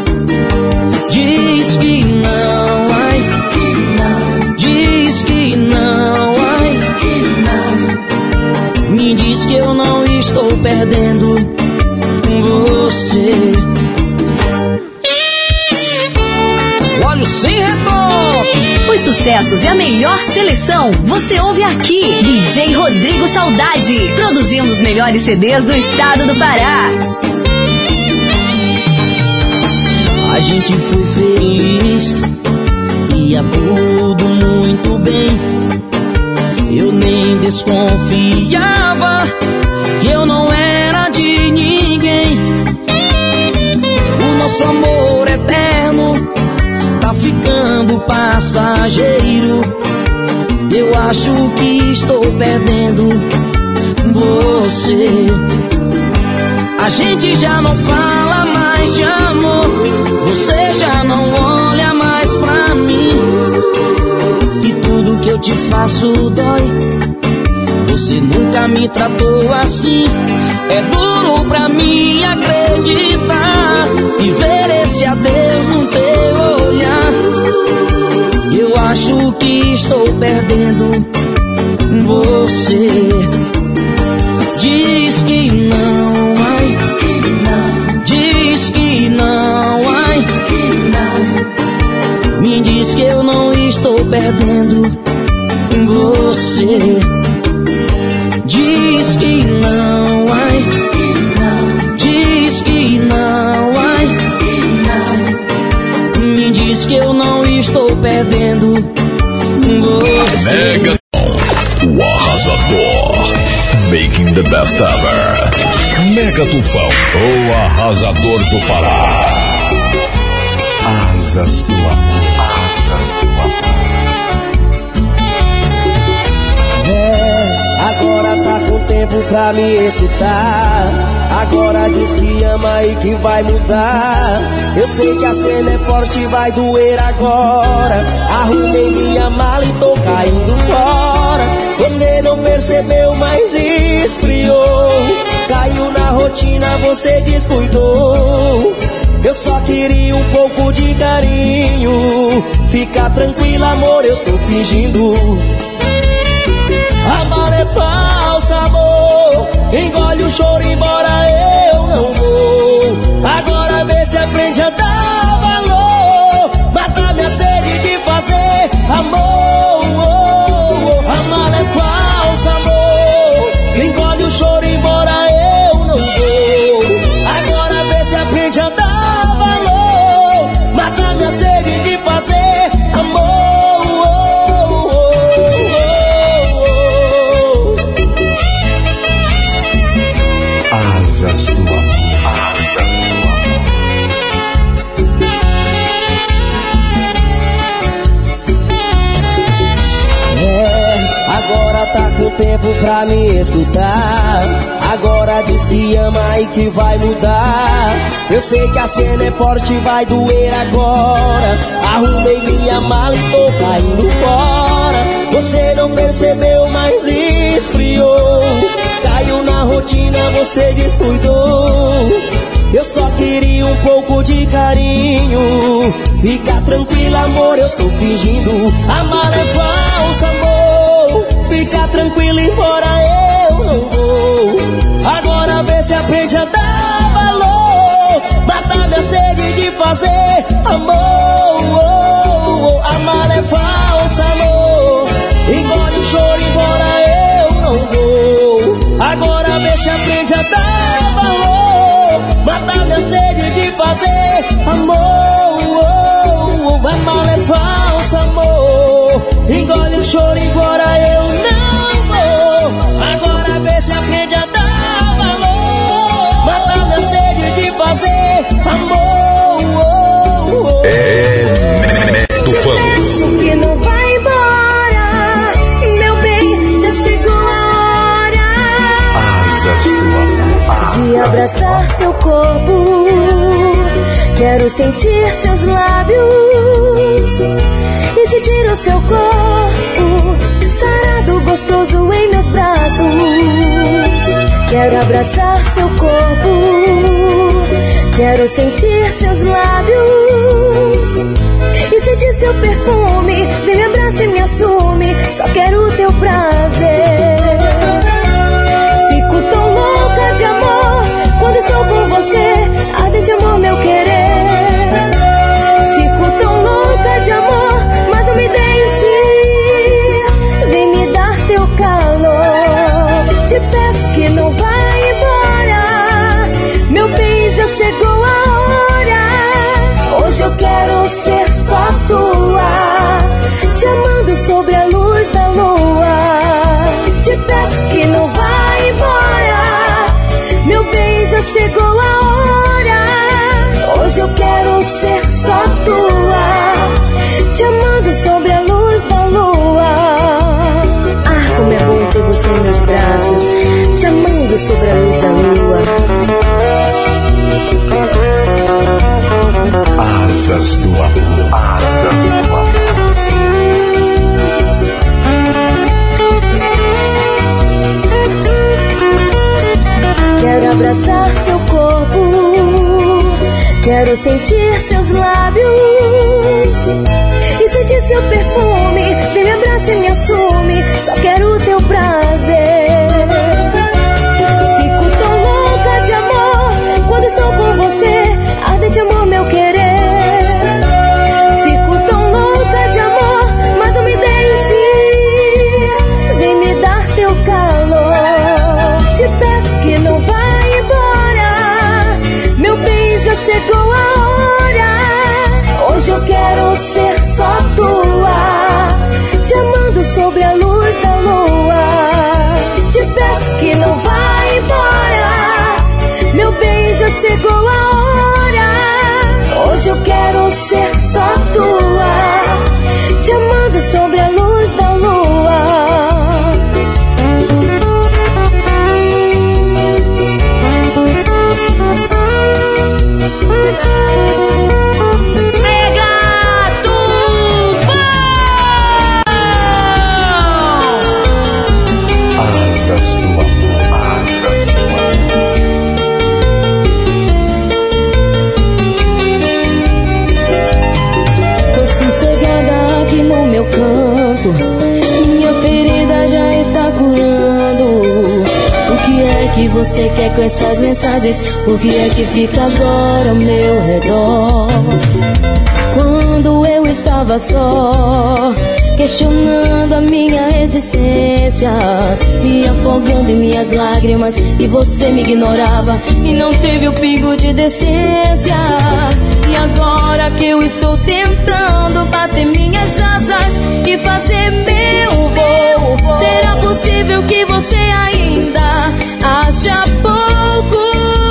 Diz que não, ai, diz que não, ai, me diz que eu não estou perdendo você. Olho sem retoque. Os sucessos e a melhor seleção você ouve aqui. D J Rodrigo Saudade, produzindo os melhores C Ds do estado do Pará. A gente foi feliz, ia tudo muito bem. Eu nem desconfiava que eu não era de ninguém. O nosso amor eterno tá ficando passageiro. Eu acho que estou perdendo você. A gente já não fala mais de amor, você já não olha mais pra mim. E tudo que eu te faço dói, você nunca me tratou assim. É duro pra mim acreditar e ver esse adeus no teu olhar. Eu acho que estou perdendo você. Diz que não, ai, diz que não, ai, me diz que eu não estou perdendo você. Diz que não, ai, diz que não, ai, me diz que eu não estou perdendo você. Mega o arrasador, making the best ever. Mega Tufão, o arrasador do Pará. Asas do amor, asas do amor. Agora tá com tempo pra me escutar. Agora diz que ama e que vai mudar. Eu sei que a cena é forte e vai doer agora. Arrumei minha mala e tô caindo fora. Você não percebeu, mas esfriou. Caiu na rotina, você descuidou. Eu só queria um pouco de carinho. Fica tranquila, amor, eu estou fingindo. A mala é falsa, amor. Engole o choro, embora eu não vou. Agora vê se aprende a dar valor. Mata minha sede de fazer amor. A mala é falsa, amor. Engole o choro, embora eu não vou. Agora vê se aprende a dar valor. Mata minha sede de fazer amor. Asas do amor, asas do amor. É, agora tá com tempo pra me escutar. Agora diz que ama e que vai mudar. Eu sei que a cena é forte e vai doer agora. Arrumei minha mala e tô caindo fora. Você não percebeu, mas esfriou. Caiu na rotina, você descuidou. Eu só queria um pouco de carinho. Fica tranquila, amor, eu estou fingindo. A mala é falsa, amor. Fica tranquila, embora eu não vou. Agora vê se aprende a dar valor. Mata minha sede de fazer amor. A mala é falsa, amor. Engole o choro, embora eu não vou. Agora vê se aprende a dar valor. Mata minha sede de fazer amor. A mala é falsa, amor. Engole o choro, embora eu não vou. Agora vê se aprende a dar valor. Mata minha sede de fazer amor. É Tufão. Peço que não vai embora, meu bem, já chegou a hora. Asas do amor, De abraçar seu corpo, quero sentir seus lábios e sentir o seu corpo sarado, gostoso em meus braços. Quero abraçar seu corpo, quero sentir seus lábios e sentir seu perfume. Vem me abraça e me assume, só quero o teu prazer. Fico tão louca de amor quando estou com você. chegou a hora. Hoje eu quero ser só tua, te amando sob a luz da lua. Te peço que não vá embora, meu bem, já chegou a hora. Hoje eu quero ser só tua, te amando sob a luz da lua. Ah, como é bom ter você em meus braços, te amando sobre a luz da lua. Asas do amor, asas do amor. Quero abraçar seu corpo, quero sentir seus lábios e sentir seu perfume. Vem, me abraça e me assume, só quero o teu prazer. Fico tão louca de amor quando estou com você, ardente amor, meu querer. Fico tão louca de amor, mas não me deixe, vem me dar teu calor. Te peço que não vá embora, meu bem, já chegou a hora. Hoje eu quero ser só tua, te amando sobre a luz da lua. Te peço que não vá embora, meu bem, já chegou a hora. Hoje eu quero ser só tua, te amando sobre a luz da lua. Minha ferida já está curando. O que é que você quer com essas mensagens? O que é que fica agora ao meu redor? Quando eu estava só, questionando a minha existência, me afogando em minhas lágrimas, e você me ignorava e não teve o pingo de decência. E agora que eu estou tentando bater minhas asas e fazer meu voo, será possível que você ainda acha pouco?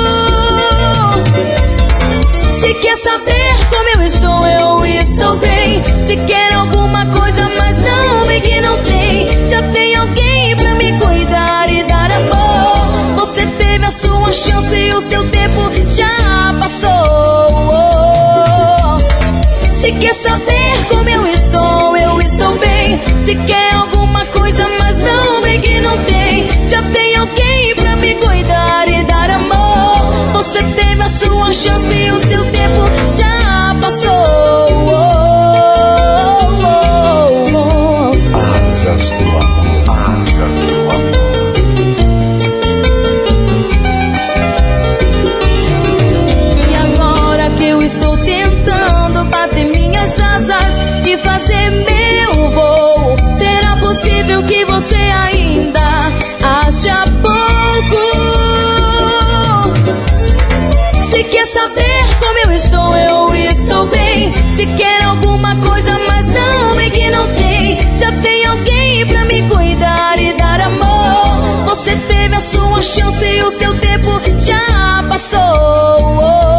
Se quer saber como eu estou, eu estou bem. Se quer alguma coisa, mas não vê que não tem, já tem alguém pra me cuidar e dar amor. Você teve a sua chance e o seu tempo já passou. Se quer saber como eu estou, eu estou bem. Se quer alguma coisa, mas não vê que não tem, já tem alguém pra me cuidar e dar amor. Você teve a sua chance e o seu tempo já passou. Asas do amor, asas do amor. E agora que eu estou tentando bater minhas asas e fazer meu voo, será possível que você ainda acha pouco? Se quer saber como eu estou, eu estou bem. Se quer alguma coisa, mas não vê que não tem, já tem alguém pra me cuidar e dar amor. Você teve a sua chance e o seu tempo já passou.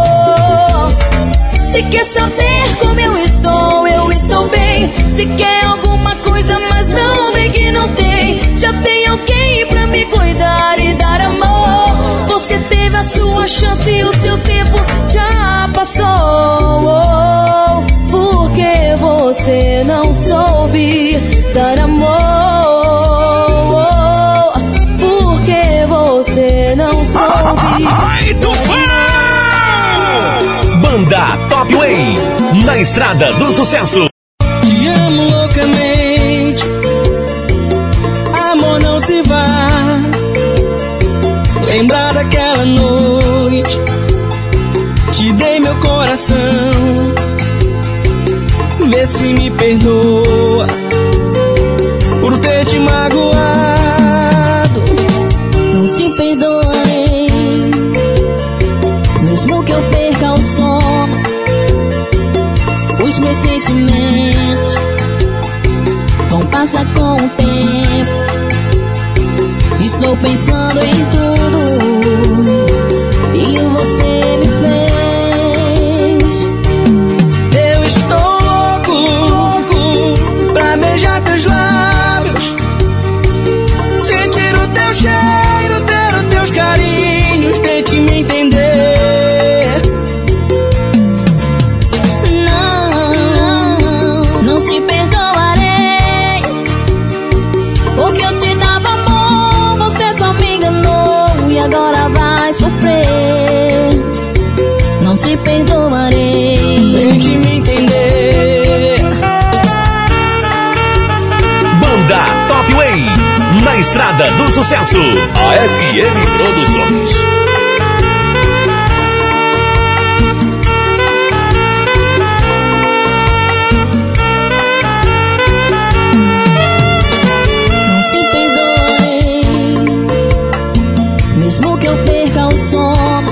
Se quer saber como eu estou, eu estou bem. Se quer alguma coisa, mas não vê que não tem, já tem alguém pra me cuidar e dar amor. Você teve a sua chance e o seu tempo já passou. Porque você não soube dar amor. Porque você não soube. Ai, Tufão! Banda Top Way, na estrada do sucesso. Te amo loucamente, amor, não se vá. Lembrar daquela noite, te dei meu coração. Vê se me perdoa por ter te magoado. Não te perdoarei, mesmo mesmo que eu perca o sono, os meus sentimentos vão passar com o tempo. Estou pensando em tudo e você me fez. Eu estou louco, louco pra beijar teus lábios, sentir o teu cheiro, ter os teus carinhos, tente me entender. Não, não te perdoarei, porque eu te dava amor, você só me enganou e agora vai sofrer. Não te perdoarei. Tente me entender. Banda Top Way, na estrada do sucesso, a F M Produções. Mesmo que eu perca o sono,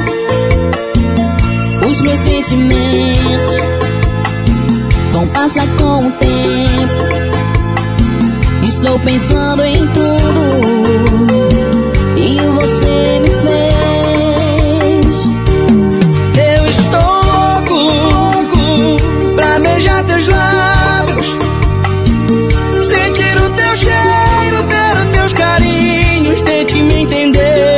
os meus sentimentos vão passar com o tempo. Estou pensando em tudo e você me fez. Eu estou louco, louco pra beijar teus lábios, sentir o teu cheiro, ter os teus carinhos, tente me entender.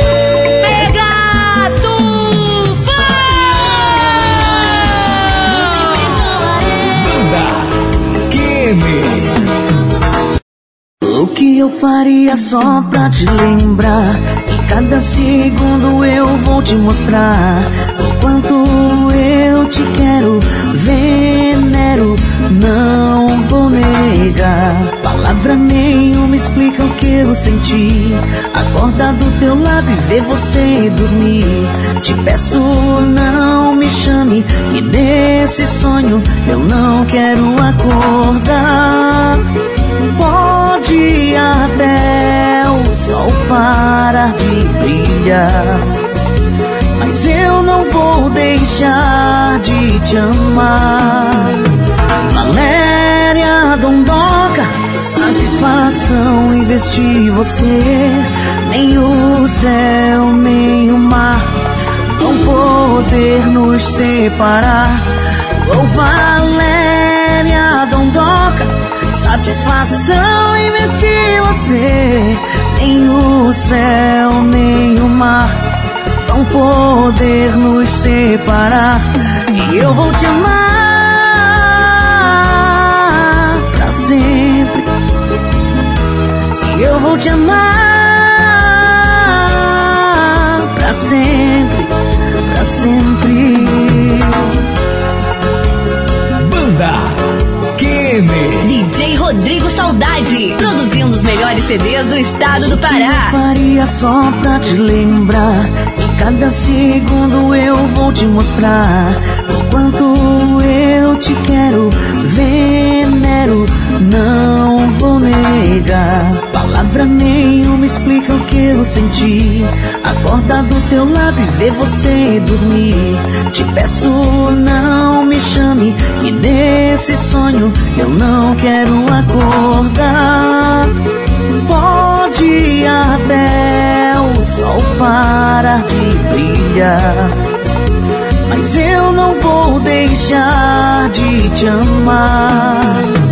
O que eu faria só pra te lembrar? Em cada segundo eu vou te mostrar o quanto eu te quero, venero, não vou negar. Palavra nenhuma explica o que eu senti. Acordar do teu lado e ver você dormir. Te peço, não me chame, que desse sonho eu não quero acordar. Pode até o sol parar de brilhar, mas eu não vou deixar de te amar. Valéria Dondoca, satisfação em vestir você. Nem o céu, nem o mar vão poder nos separar. Oh, Valéria Dondoca, satisfação em vestir você. Nem o céu, nem o mar vão poder nos separar. E eu vou te amar pra sempre. E eu vou te amar pra sempre, pra sempre. Banda D J Rodrigo Saudade, produzindo os melhores C Ds do estado do Pará. Eu faria só pra te lembrar. Em cada segundo eu vou te mostrar o quanto eu te quero, venero, não vou negar. Palavra nenhuma explica o que eu senti. Acordar do teu lado e ver você dormir. Te peço, não me chame, que desse sonho eu não quero acordar. Pode até o sol parar de brilhar, mas eu não vou deixar de te amar.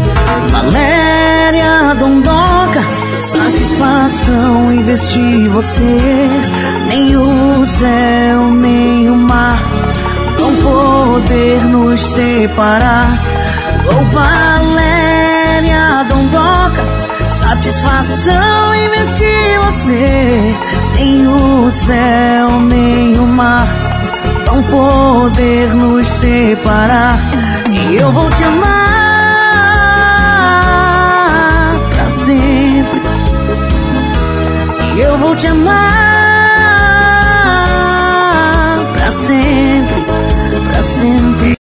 Valéria Dondoca, satisfação em vestir você. Nem o céu, nem o mar vão poder nos separar. Oh, Valéria Dondoca, satisfação em vestir você. Nem o céu, nem o mar vão poder nos separar. E eu vou te amar pra sempre. E eu vou te amar pra sempre, pra sempre.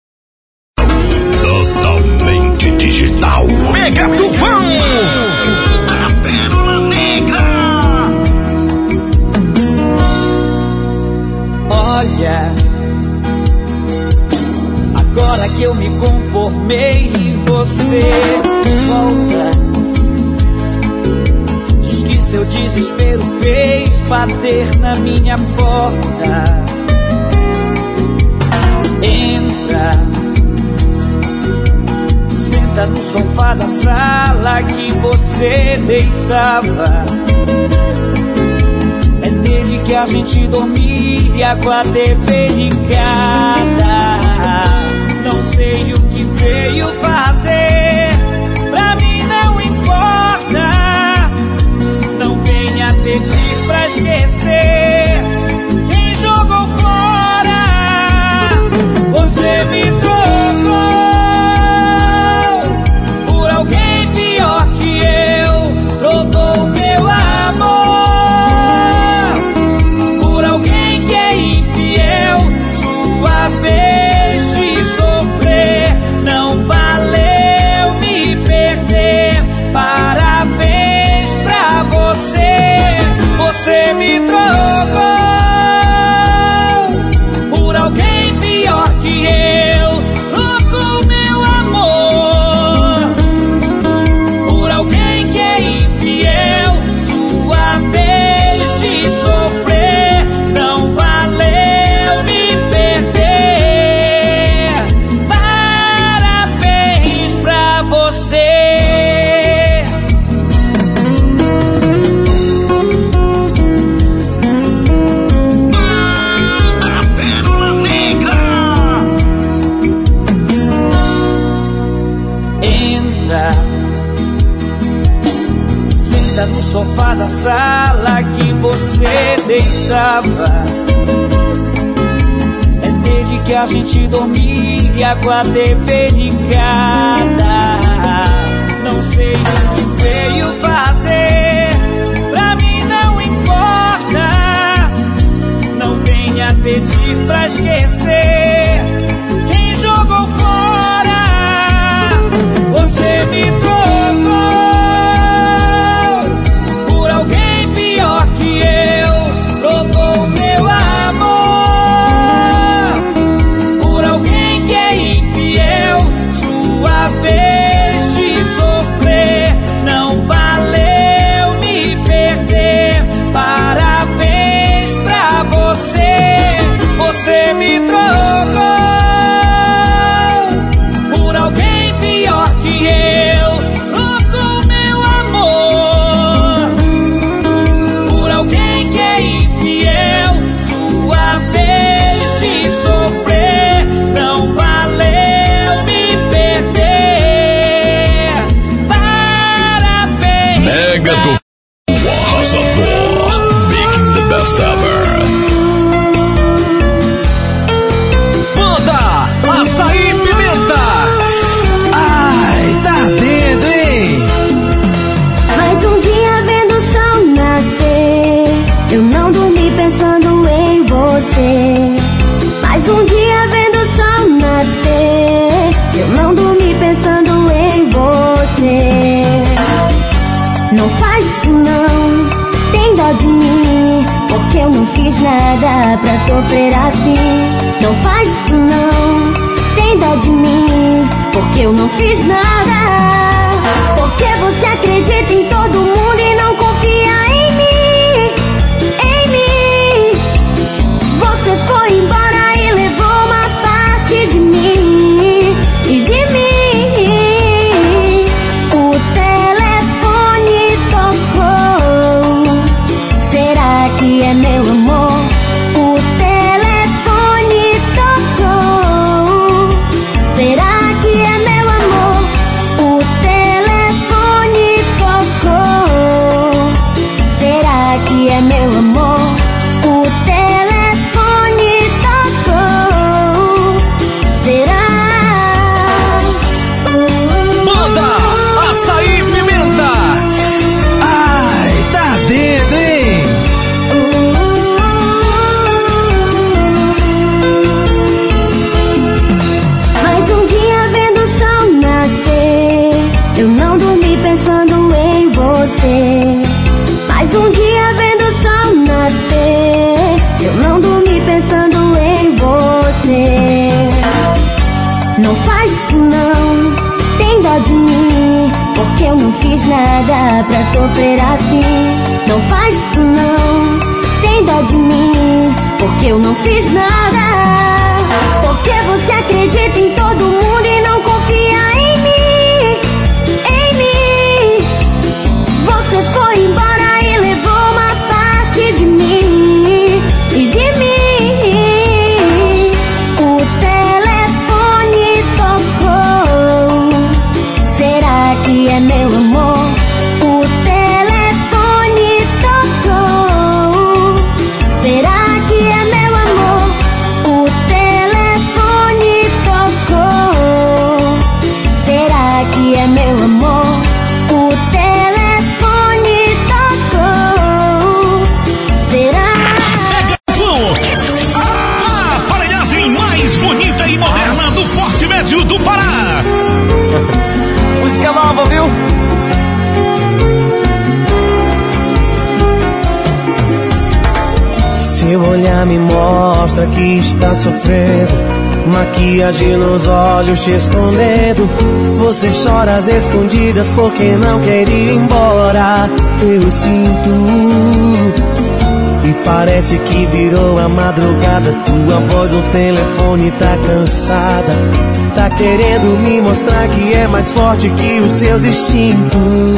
Totalmente digital. Mega Tufão, a Pérola Negra. Olha, Agora que eu me conformei e você volta, diz que seu desespero fez bater na minha porta. Entra, senta no sofá da sala que você deitava. É nele que a gente dormia com a T V ligada. Não sei o que veio fazer, pra mim não importa. Não venha pedir pra esquecer quem jogou fora. Você me trocou por alguém pior que eu. Trocou meu amor por alguém que é infiel. Sua vez de sofrer não valeu me perder. Parabéns pra você. Você me trocou por alguém pior que eu. Trocou meu amor por alguém que é infiel. Sua vez de sofrer não valeu me perder. Parabéns pra você. Entra, senta no sofá da sala que você deitava. É nele que a gente dormia com a T V ligada. Não sei o que veio fazer, pra mim não importa. Não venha pedir pra esquecer quem jogou fora. Você me trocou por alguém pior que eu. Trocou meu amor por alguém que é infiel. Sua vez de sofrer não valeu me perder. Parabéns pra você. Você me trocou por alguém pior que eu. Trocou meu amor por alguém que é infiel. Sua vez de sofrer não valeu me perder. Parabéns. Mega do o arrasador, making the best ever. Manda açaí pimenta. Ai, tá dentro, hein? Mais um dia vendo o sol nascer, eu não dormi pensando em você. Mais um dia vendo o sol nascer, eu não dormi pensando em você. Não faz isso não, tem dó de mim, porque eu não fiz nada pra sofrer assim. Não faz isso não, tem dó de mim, porque eu não fiz nada. Porque você acredita em todo mundo e não confia em mim, em mim. Você foi embora e levou uma parte de mim e de mim. O telefone tocou, será que é meu amor? O telefone tocou, será que é meu amor? O telefone tocou, isso não, tem dó de mim, porque eu não fiz nada pra sofrer assim. Não faz isso não, tem dó de mim, porque eu não fiz nada. Porque você acredita em todo mundo e não confia em mim, em mim. Você foi embora e levou uma parte de mim e de mim. O telefone tocou, será que é meu amor? O telefone tocou, será que é meu amor? O telefone tocou, será que é meu amor? O telefone tocou, será? A aparelhagem mais bonita e moderna do Forte Médio do Pará. Música nova, viu? Seu olhar me mostra que está sofrendo, maquiagem nos olhos te escondendo. Você chora às escondidas porque não quer ir embora. Eu sinto, e parece que virou a madrugada. Tua voz no telefone tá cansada, tá querendo me mostrar que é mais forte que os seus instintos.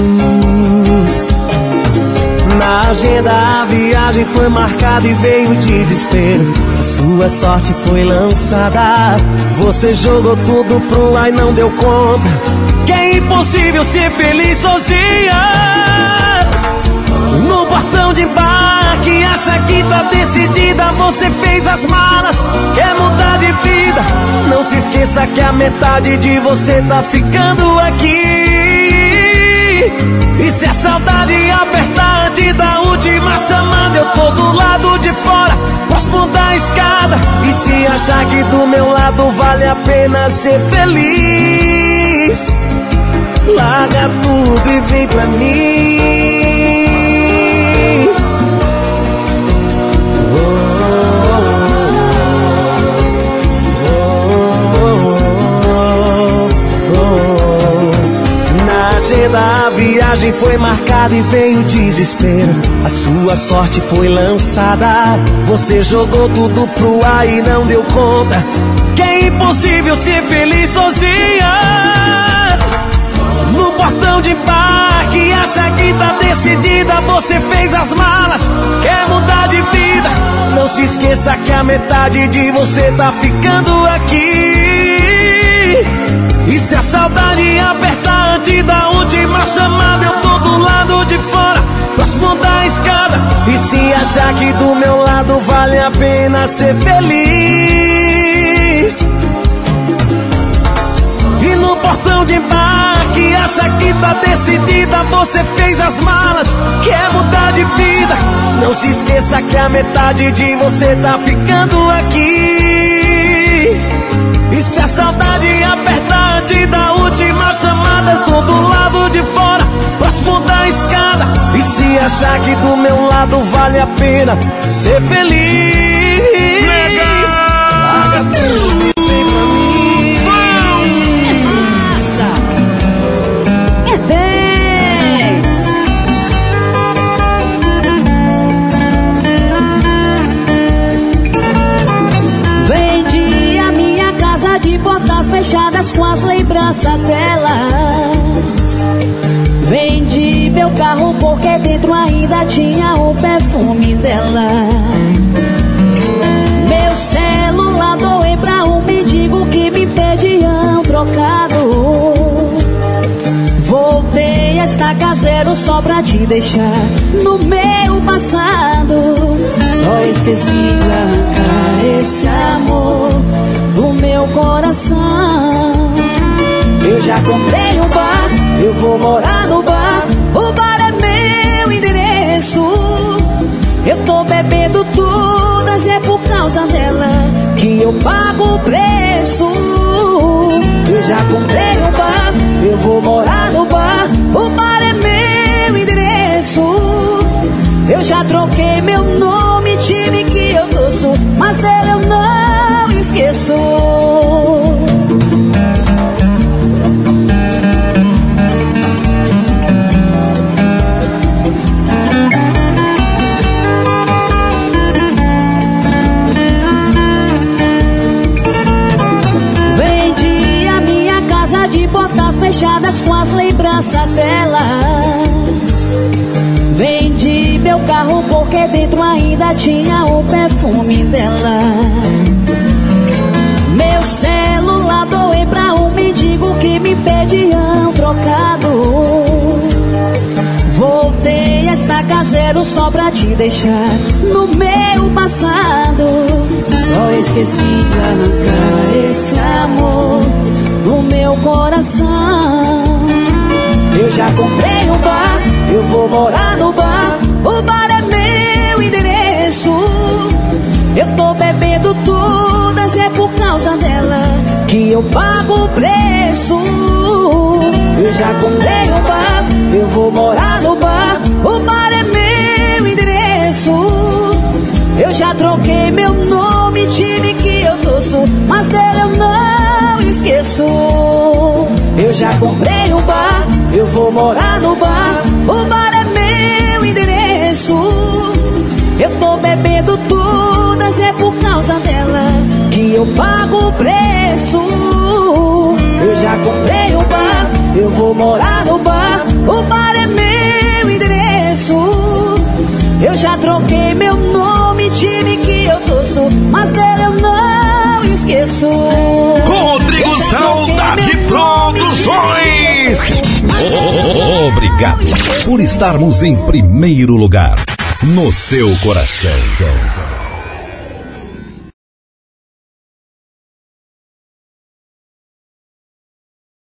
Na agenda a viagem foi marcada e veio o desespero. A sua sorte foi lançada, você jogou tudo pro ar e não deu conta que é impossível ser feliz sozinha. No portão de embarque, acha que tá decidida, você fez as malas, quer mudar de vida. Não se esqueça que a metade de você tá ficando aqui. E se a saudade apertar antes da última chamada, eu tô do lado de fora, posso mudar a escada. E se achar que do meu lado vale a pena ser feliz, larga tudo e vem pra mim. A viagem foi marcada e veio o desespero. A sua sorte foi lançada, você jogou tudo pro ar e não deu conta que é impossível ser feliz sozinha. No portão de embarque, acha que tá decidida, você fez as malas, quer mudar de vida. Não se esqueça que a metade de você tá ficando aqui. E se a saudade apertar antes da última chamada, eu tô do lado de fora, próximo da escada. E se achar que do meu lado vale a pena ser feliz, e no portão de embarque, acha que tá decidida, você fez as malas, quer mudar de vida. Não se esqueça que a metade de você tá ficando aqui. E se a saudade apertar antes da última chamada, eu tô do lado de fora, próximo da escada. E se achar que do meu lado vale a pena ser feliz, larga tudo e vem pra mim. É massa, é dez. Vendi a minha casa de portas fechadas com as lembranças delas. Vendi meu carro porque dentro ainda tinha o perfume dela. Meu celular doei pra um mendigo que me pediam trocado. Voltei a estacar zero só pra te deixar no meu passado. Só esqueci de arrancar esse amor do meu coração. Eu já comprei um bar, eu vou morar no bar. O bar é meu endereço. Eu tô bebendo todas e é por causa dela que eu pago o preço. Eu já comprei um bar, eu vou morar no bar. O bar é meu endereço. Eu já troquei meu nome, time que eu torço, mas dela eu não esqueço. deixadas com as lembranças delas. Vendi meu carro porque dentro ainda tinha o perfume dela. Meu celular doei pra um mendigo que me pediam trocado. Voltei a estacar zero só pra te deixar no meu passado. Só esqueci de arrancar esse amor do meu coração. Eu já comprei um bar, eu vou morar no bar. O bar é meu endereço. Eu tô bebendo todas, é por causa dela que eu pago o preço. Eu já comprei um bar, eu vou morar no bar. O bar é meu endereço. Eu já troquei meu nome, time que eu torço, mas dela eu não esqueço. Eu já comprei um bar, eu vou morar no bar. O bar é meu endereço. Eu tô bebendo todas, é por causa dela que eu pago o preço. Eu já comprei um bar, eu vou morar no bar. O bar é meu endereço. Eu já troquei meu nome, time que eu torço, mas dela eu não esqueço. Rodrigo Saudade Produções. Obrigado por estarmos em primeiro lugar no seu coração.